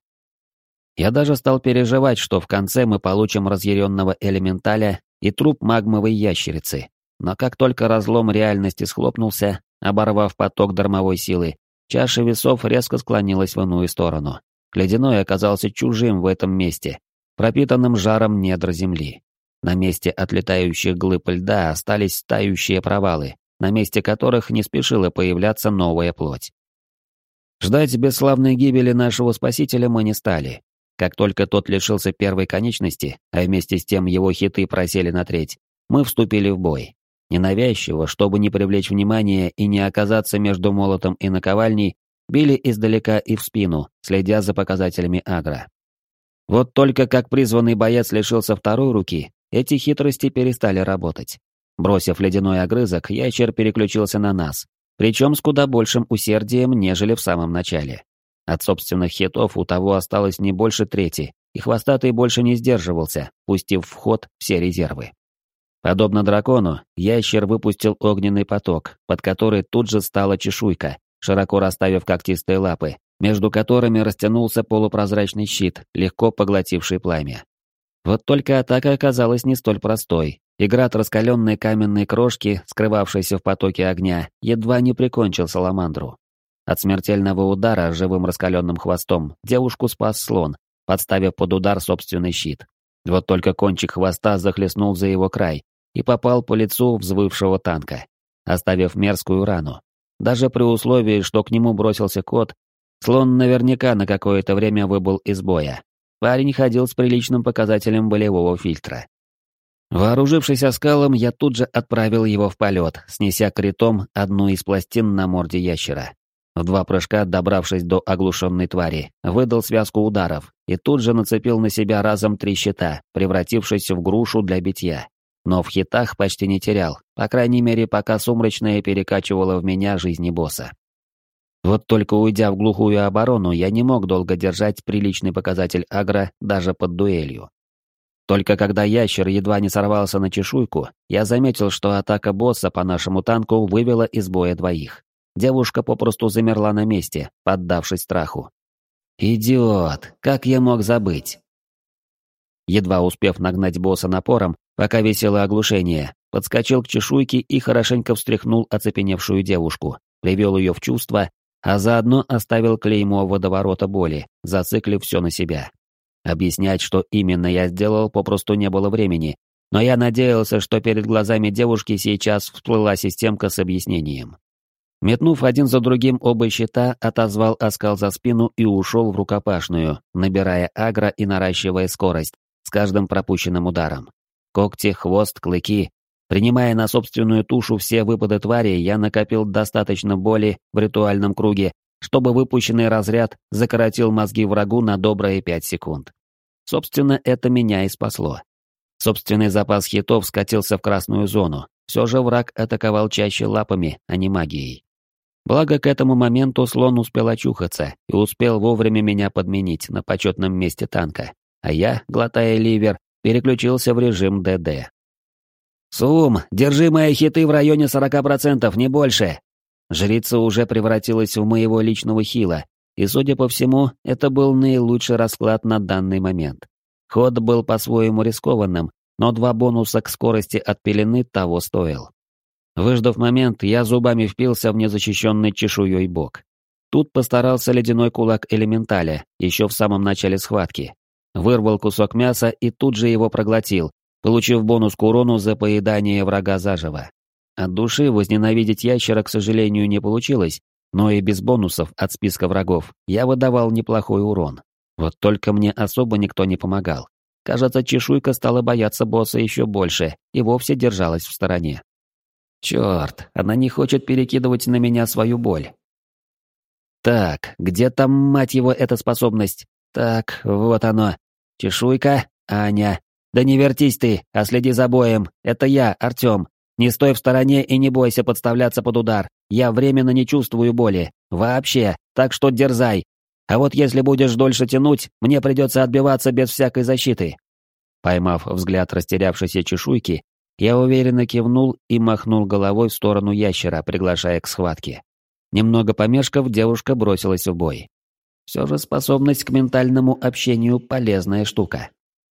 Я даже стал переживать, что в конце мы получим разъяренного элементаля и труп магмовой ящерицы. Но как только разлом реальности схлопнулся, оборвав поток дармовой силы, чаша весов резко склонилась в иную сторону. Ледяной оказался чужим в этом месте, пропитанным жаром недр земли. На месте отлетающих глыб льда остались тающие провалы, на месте которых не спешила появляться новая плоть. Ждать бесславной гибели нашего спасителя мы не стали. Как только тот лишился первой конечности, а вместе с тем его хиты просели на треть, мы вступили в бой. Ненавязчиво, чтобы не привлечь внимания и не оказаться между молотом и наковальней, били издалека и в спину, следя за показателями агро. Вот только как призванный боец лишился второй руки, эти хитрости перестали работать. Бросив ледяной огрызок, ящер переключился на нас, причем с куда большим усердием, нежели в самом начале. От собственных хитов у того осталось не больше трети, и хвостатый больше не сдерживался, пустив в ход все резервы. Подобно дракону, ящер выпустил огненный поток, под который тут же стала чешуйка, широко расставив когтистые лапы, между которыми растянулся полупрозрачный щит, легко поглотивший пламя. Вот только атака оказалась не столь простой, и град раскаленной каменной крошки, скрывавшейся в потоке огня, едва не прикончил саламандру. От смертельного удара живым раскаленным хвостом девушку спас слон, подставив под удар собственный щит. Вот только кончик хвоста захлестнул за его край и попал по лицу взвывшего танка, оставив мерзкую рану. Даже при условии, что к нему бросился кот, слон наверняка на какое-то время выбыл из боя. Парень ходил с приличным показателем болевого фильтра. Вооружившись оскалом, я тут же отправил его в полет, снеся критом одну из пластин на морде ящера. В два прыжка, добравшись до оглушенной твари, выдал связку ударов и тут же нацепил на себя разом три щита, превратившись в грушу для битья. Но в хитах почти не терял, по крайней мере, пока сумрачная перекачивала в меня жизни босса. Вот только уйдя в глухую оборону, я не мог долго держать приличный показатель агро даже под дуэлью. Только когда ящер едва не сорвался на чешуйку, я заметил, что атака босса по нашему танку вывела из боя двоих. Девушка попросту замерла на месте, поддавшись страху. «Идиот! Как я мог забыть?» Едва успев нагнать босса напором, пока висело оглушение, подскочил к чешуйке и хорошенько встряхнул оцепеневшую девушку, привел ее в чувство, а заодно оставил клеймо водоворота боли, зациклив все на себя. Объяснять, что именно я сделал, попросту не было времени, но я надеялся, что перед глазами девушки сейчас всплыла системка с объяснением. Метнув один за другим оба щита, отозвал оскал за спину и ушел в рукопашную, набирая агро и наращивая скорость с каждым пропущенным ударом. Когти, хвост, клыки. Принимая на собственную тушу все выпады твари, я накопил достаточно боли в ритуальном круге, чтобы выпущенный разряд закоротил мозги врагу на добрые пять секунд. Собственно, это меня и спасло. Собственный запас хитов скатился в красную зону. Все же враг атаковал чаще лапами, а не магией. Благо, к этому моменту слон успел очухаться и успел вовремя меня подменить на почетном месте танка, а я, глотая ливер, переключился в режим ДД. «Сум, держи мои хиты в районе сорока процентов, не больше!» Жрица уже превратилась в моего личного хила, и, судя по всему, это был наилучший расклад на данный момент. Ход был по-своему рискованным, но два бонуса к скорости от пелены того стоил. Выждав момент, я зубами впился в незащищенный чешуей бок. Тут постарался ледяной кулак элементаля, еще в самом начале схватки. Вырвал кусок мяса и тут же его проглотил, получив бонус к урону за поедание врага заживо. От души возненавидеть ящера, к сожалению, не получилось, но и без бонусов от списка врагов я выдавал неплохой урон. Вот только мне особо никто не помогал. Кажется, чешуйка стала бояться босса еще больше и вовсе держалась в стороне. Черт, она не хочет перекидывать на меня свою боль. Так, где там, мать его, эта способность? Так, вот оно. Чешуйка, Аня. Да не вертись ты, а следи за боем. Это я, Артем. Не стой в стороне и не бойся подставляться под удар. Я временно не чувствую боли. Вообще, так что дерзай. А вот если будешь дольше тянуть, мне придется отбиваться без всякой защиты. Поймав взгляд растерявшейся чешуйки, я уверенно кивнул и махнул головой в сторону ящера, приглашая к схватке. Немного помешков, девушка бросилась в бой. Все же способность к ментальному общению — полезная штука.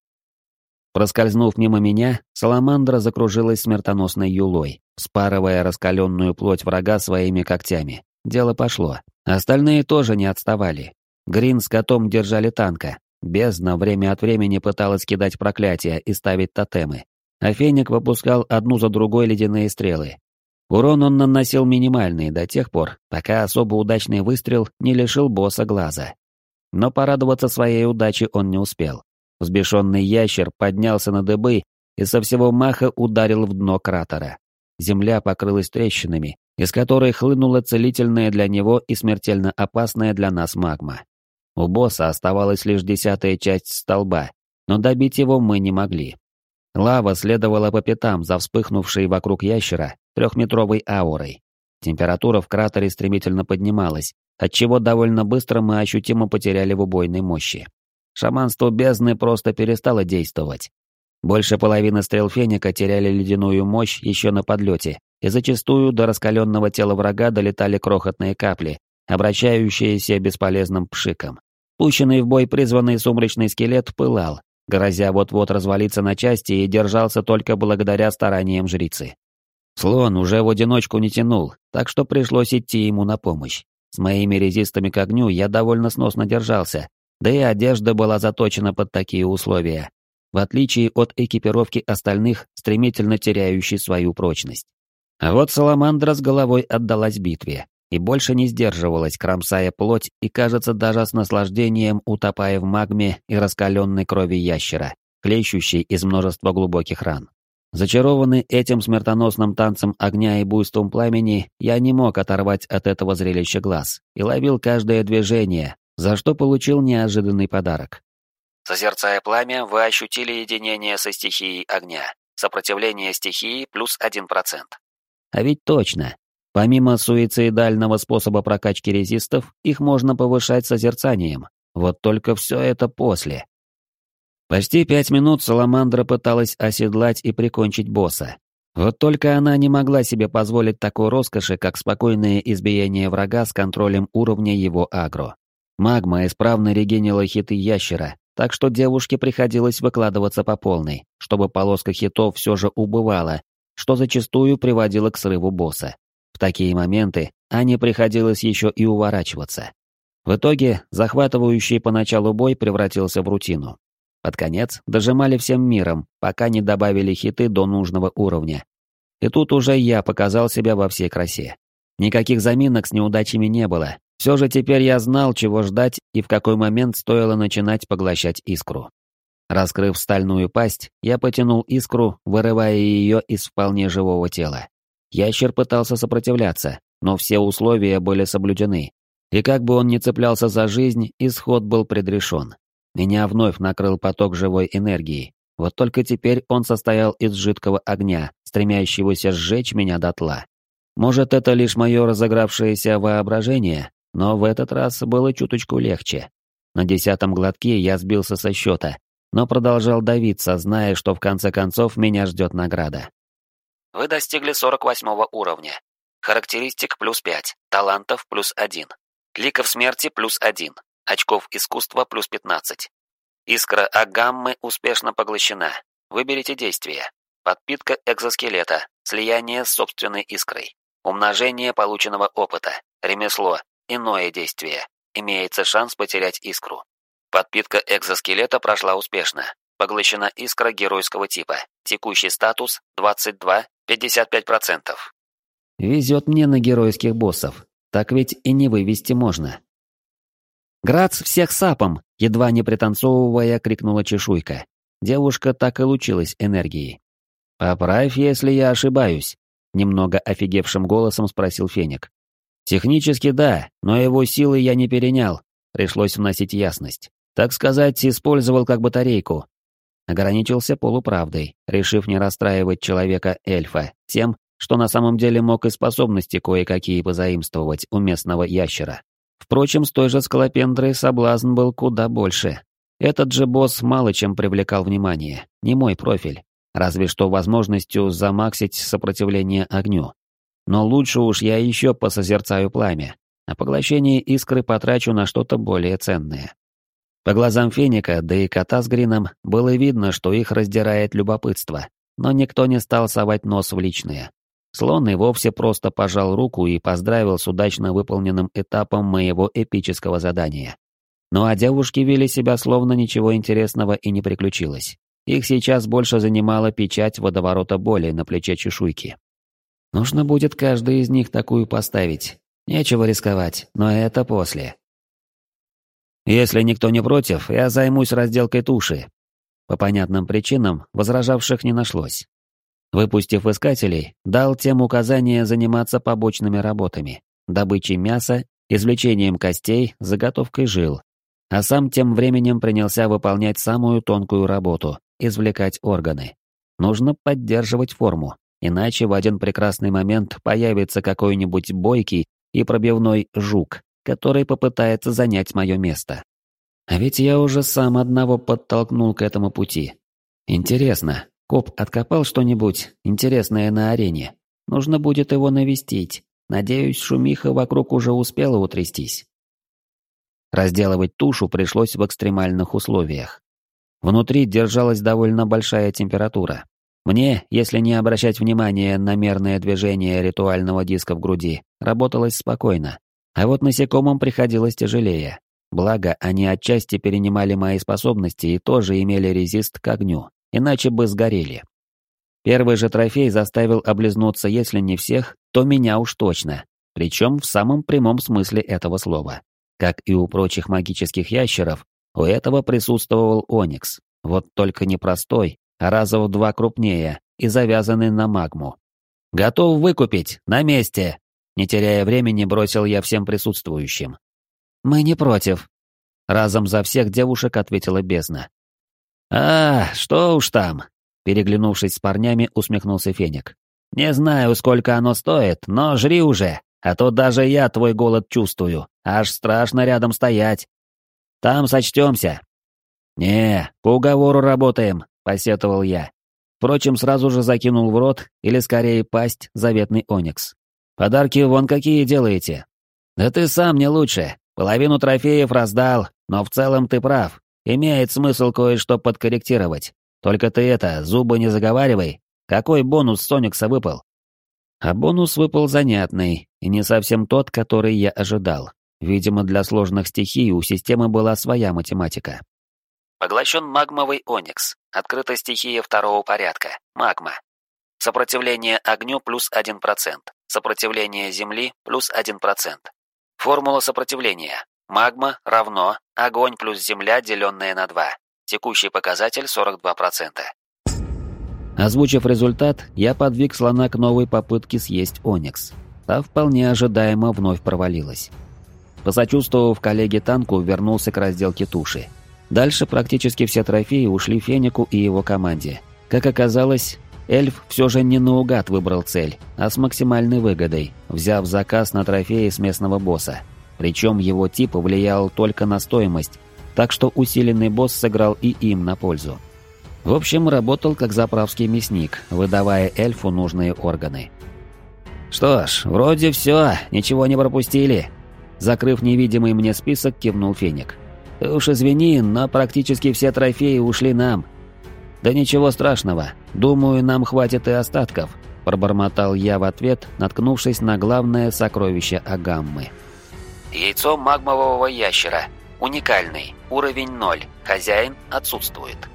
Проскользнув мимо меня, саламандра закружилась смертоносной юлой, вспарывая раскаленную плоть врага своими когтями. Дело пошло. Остальные тоже не отставали. Грин с котом держали танка. Бездна время от времени пыталась кидать проклятия и ставить тотемы. А Феник выпускал одну за другой ледяные стрелы. Урон он наносил минимальный до тех пор, пока особо удачный выстрел не лишил босса глаза. Но порадоваться своей удаче он не успел. Взбешенный ящер поднялся на дыбы и со всего маха ударил в дно кратера. Земля покрылась трещинами, из которой хлынула целительная для него и смертельно опасная для нас магма. У босса оставалась лишь десятая часть столба, но добить его мы не могли. Лава следовала по пятам за вспыхнувшей вокруг ящера трехметровой аурой. Температура в кратере стремительно поднималась, отчего довольно быстро мы ощутимо потеряли в убойной мощи. Шаманство бездны просто перестало действовать. Больше половины стрел Феника теряли ледяную мощь еще на подлете, и зачастую до раскаленного тела врага долетали крохотные капли, обращающиеся бесполезным пшиком. Пущенный в бой призванный сумрачный скелет пылал, грозя вот-вот развалиться на части, и держался только благодаря стараниям жрицы. Слон уже в одиночку не тянул, так что пришлось идти ему на помощь. С моими резистами к огню я довольно сносно держался, да и одежда была заточена под такие условия, в отличие от экипировки остальных, стремительно теряющей свою прочность. А вот Саламандра с головой отдалась битве и больше не сдерживалась, кромсая плоть и, кажется, даже с наслаждением утопая в магме и раскаленной крови ящера, хлещущей из множества глубоких ран. Зачарованный этим смертоносным танцем огня и буйством пламени, я не мог оторвать от этого зрелища глаз и ловил каждое движение, за что получил неожиданный подарок. Созерцая пламя, вы ощутили единение со стихией огня. Сопротивление стихии плюс один процент. А ведь точно. Помимо суицидального способа прокачки резистов, их можно повышать созерцанием. Вот только все это после. Почти пять минут Саламандра пыталась оседлать и прикончить босса. Вот только она не могла себе позволить такой роскоши, как спокойное избиение врага с контролем уровня его агро. Магма исправно регенила хиты ящера, так что девушке приходилось выкладываться по полной, чтобы полоска хитов все же убывала, что зачастую приводило к срыву босса. В такие моменты Ане приходилось еще и уворачиваться. В итоге захватывающий поначалу бой превратился в рутину. Под конец дожимали всем миром, пока не добавили хиты до нужного уровня. И тут уже я показал себя во всей красе. Никаких заминок с неудачами не было. Все же теперь я знал, чего ждать и в какой момент стоило начинать поглощать искру. Раскрыв стальную пасть, я потянул искру, вырывая ее из вполне живого тела. Ящер пытался сопротивляться, но все условия были соблюдены. И как бы он ни цеплялся за жизнь, исход был предрешен. Меня вновь накрыл поток живой энергии. Вот только теперь он состоял из жидкого огня, стремящегося сжечь меня дотла. Может, это лишь мое разыгравшееся воображение, но в этот раз было чуточку легче. На десятом глотке я сбился со счета, но продолжал давиться, зная, что в конце концов меня ждет награда. Вы достигли сорок восьмого уровня. Характеристик плюс пять, талантов плюс один. Ликов смерти плюс один, очков искусства плюс пятнадцать. Искра Агаммы успешно поглощена. Выберите действие. Подпитка экзоскелета, слияние с собственной искрой. Умножение полученного опыта, ремесло, иное действие. Имеется шанс потерять искру. Подпитка экзоскелета прошла успешно. Поглощена искра геройского типа. Текущий статус двадцать два пятьдесят пять процентов. Везет мне на геройских боссов. Так ведь и не вывести можно. «Грац всех сапом!» — едва не пританцовывая, крикнула чешуйка. Девушка так и лучилась энергией. «Поправь, если я ошибаюсь». Немного офигевшим голосом спросил Феник. Технически да, но его силы я не перенял. Пришлось вносить ясность. Так сказать, использовал как батарейку. Ограничился полуправдой, решив не расстраивать человека-эльфа тем, что на самом деле мог и способности кое-какие позаимствовать у местного ящера. Впрочем, с той же скалопендрой соблазн был куда больше. Этот же босс мало чем привлекал внимание, не мой профиль, разве что возможностью замаксить сопротивление огню. Но лучше уж я еще посозерцаю пламя, а поглощение искры потрачу на что-то более ценное. По глазам Феника, да и кота с Грином, было видно, что их раздирает любопытство, но никто не стал совать нос в личное. Слон и вовсе просто пожал руку и поздравил с удачно выполненным этапом моего эпического задания. Ну а девушки вели себя словно ничего интересного и не приключилось. Их сейчас больше занимала печать водоворота боли на плече чешуйки. Нужно будет каждой из них такую поставить. Нечего рисковать, но это после. Если никто не против, я займусь разделкой туши. По понятным причинам возражавших не нашлось. Выпустив искателей, дал тем указание заниматься побочными работами, добычей мяса, извлечением костей, заготовкой жил. А сам тем временем принялся выполнять самую тонкую работу – извлекать органы. Нужно поддерживать форму, иначе в один прекрасный момент появится какой-нибудь бойкий и пробивной жук, который попытается занять мое место. А ведь я уже сам одного подтолкнул к этому пути. Интересно, коп откопал что-нибудь интересное на арене? Нужно будет его навестить. Надеюсь, шумиха вокруг уже успела утрястись. Разделывать тушу пришлось в экстремальных условиях. Внутри держалась довольно большая температура. Мне, если не обращать внимания на мерное движение ритуального диска в груди, работалось спокойно. А вот насекомым приходилось тяжелее. Благо, они отчасти перенимали мои способности и тоже имели резист к огню, иначе бы сгорели. Первый же трофей заставил облизнуться, если не всех, то меня уж точно, причем в самом прямом смысле этого слова. Как и у прочих магических ящеров, у этого присутствовал оникс, вот только не простой, а раза в два крупнее и завязанный на магму. «Готов выкупить, на месте!» Не теряя времени, бросил я всем присутствующим. «Мы не против», — разом за всех девушек ответила бездна. «А, что уж там», — переглянувшись с парнями, усмехнулся Феник. «Не знаю, сколько оно стоит, но жри уже, а то даже я твой голод чувствую, аж страшно рядом стоять. Там сочтемся». «Не, по уговору работаем», — посетовал я. Впрочем, сразу же закинул в рот, или скорее пасть, заветный оникс. «Подарки вон какие делаете?» «Да ты сам не лучше. Половину трофеев раздал, но в целом ты прав. Имеет смысл кое-что подкорректировать. Только ты это, зубы не заговаривай. Какой бонус с оникса выпал?» А бонус выпал занятный, и не совсем тот, который я ожидал. Видимо, для сложных стихий у системы была своя математика. Поглощен магмовый оникс. Открыта стихия второго порядка. Магма. Сопротивление огню плюс один процент. Сопротивление земли плюс один процент. Формула сопротивления. Магма равно огонь плюс земля, деленное на два. Текущий показатель сорок два процента. Озвучив результат, я подвиг слона к новой попытке съесть оникс. Та вполне ожидаемо вновь провалилась. Посочувствовав коллеге танку, вернулся к разделке туши. Дальше практически все трофеи ушли Фенику и его команде. Как оказалось, эльф все же не наугад выбрал цель, а с максимальной выгодой, взяв заказ на трофеи с местного босса. Причем его тип влиял только на стоимость, так что усиленный босс сыграл и им на пользу. В общем, работал как заправский мясник, выдавая эльфу нужные органы. «Что ж, вроде все, ничего не пропустили», — закрыв невидимый мне список, кивнул Феник. «Ты уж извини, но практически все трофеи ушли нам». «Да ничего страшного, думаю, нам хватит и остатков», — пробормотал я в ответ, наткнувшись на главное сокровище Агаммы. Яйцо магмового ящера. Уникальный. Уровень ноль. Хозяин отсутствует.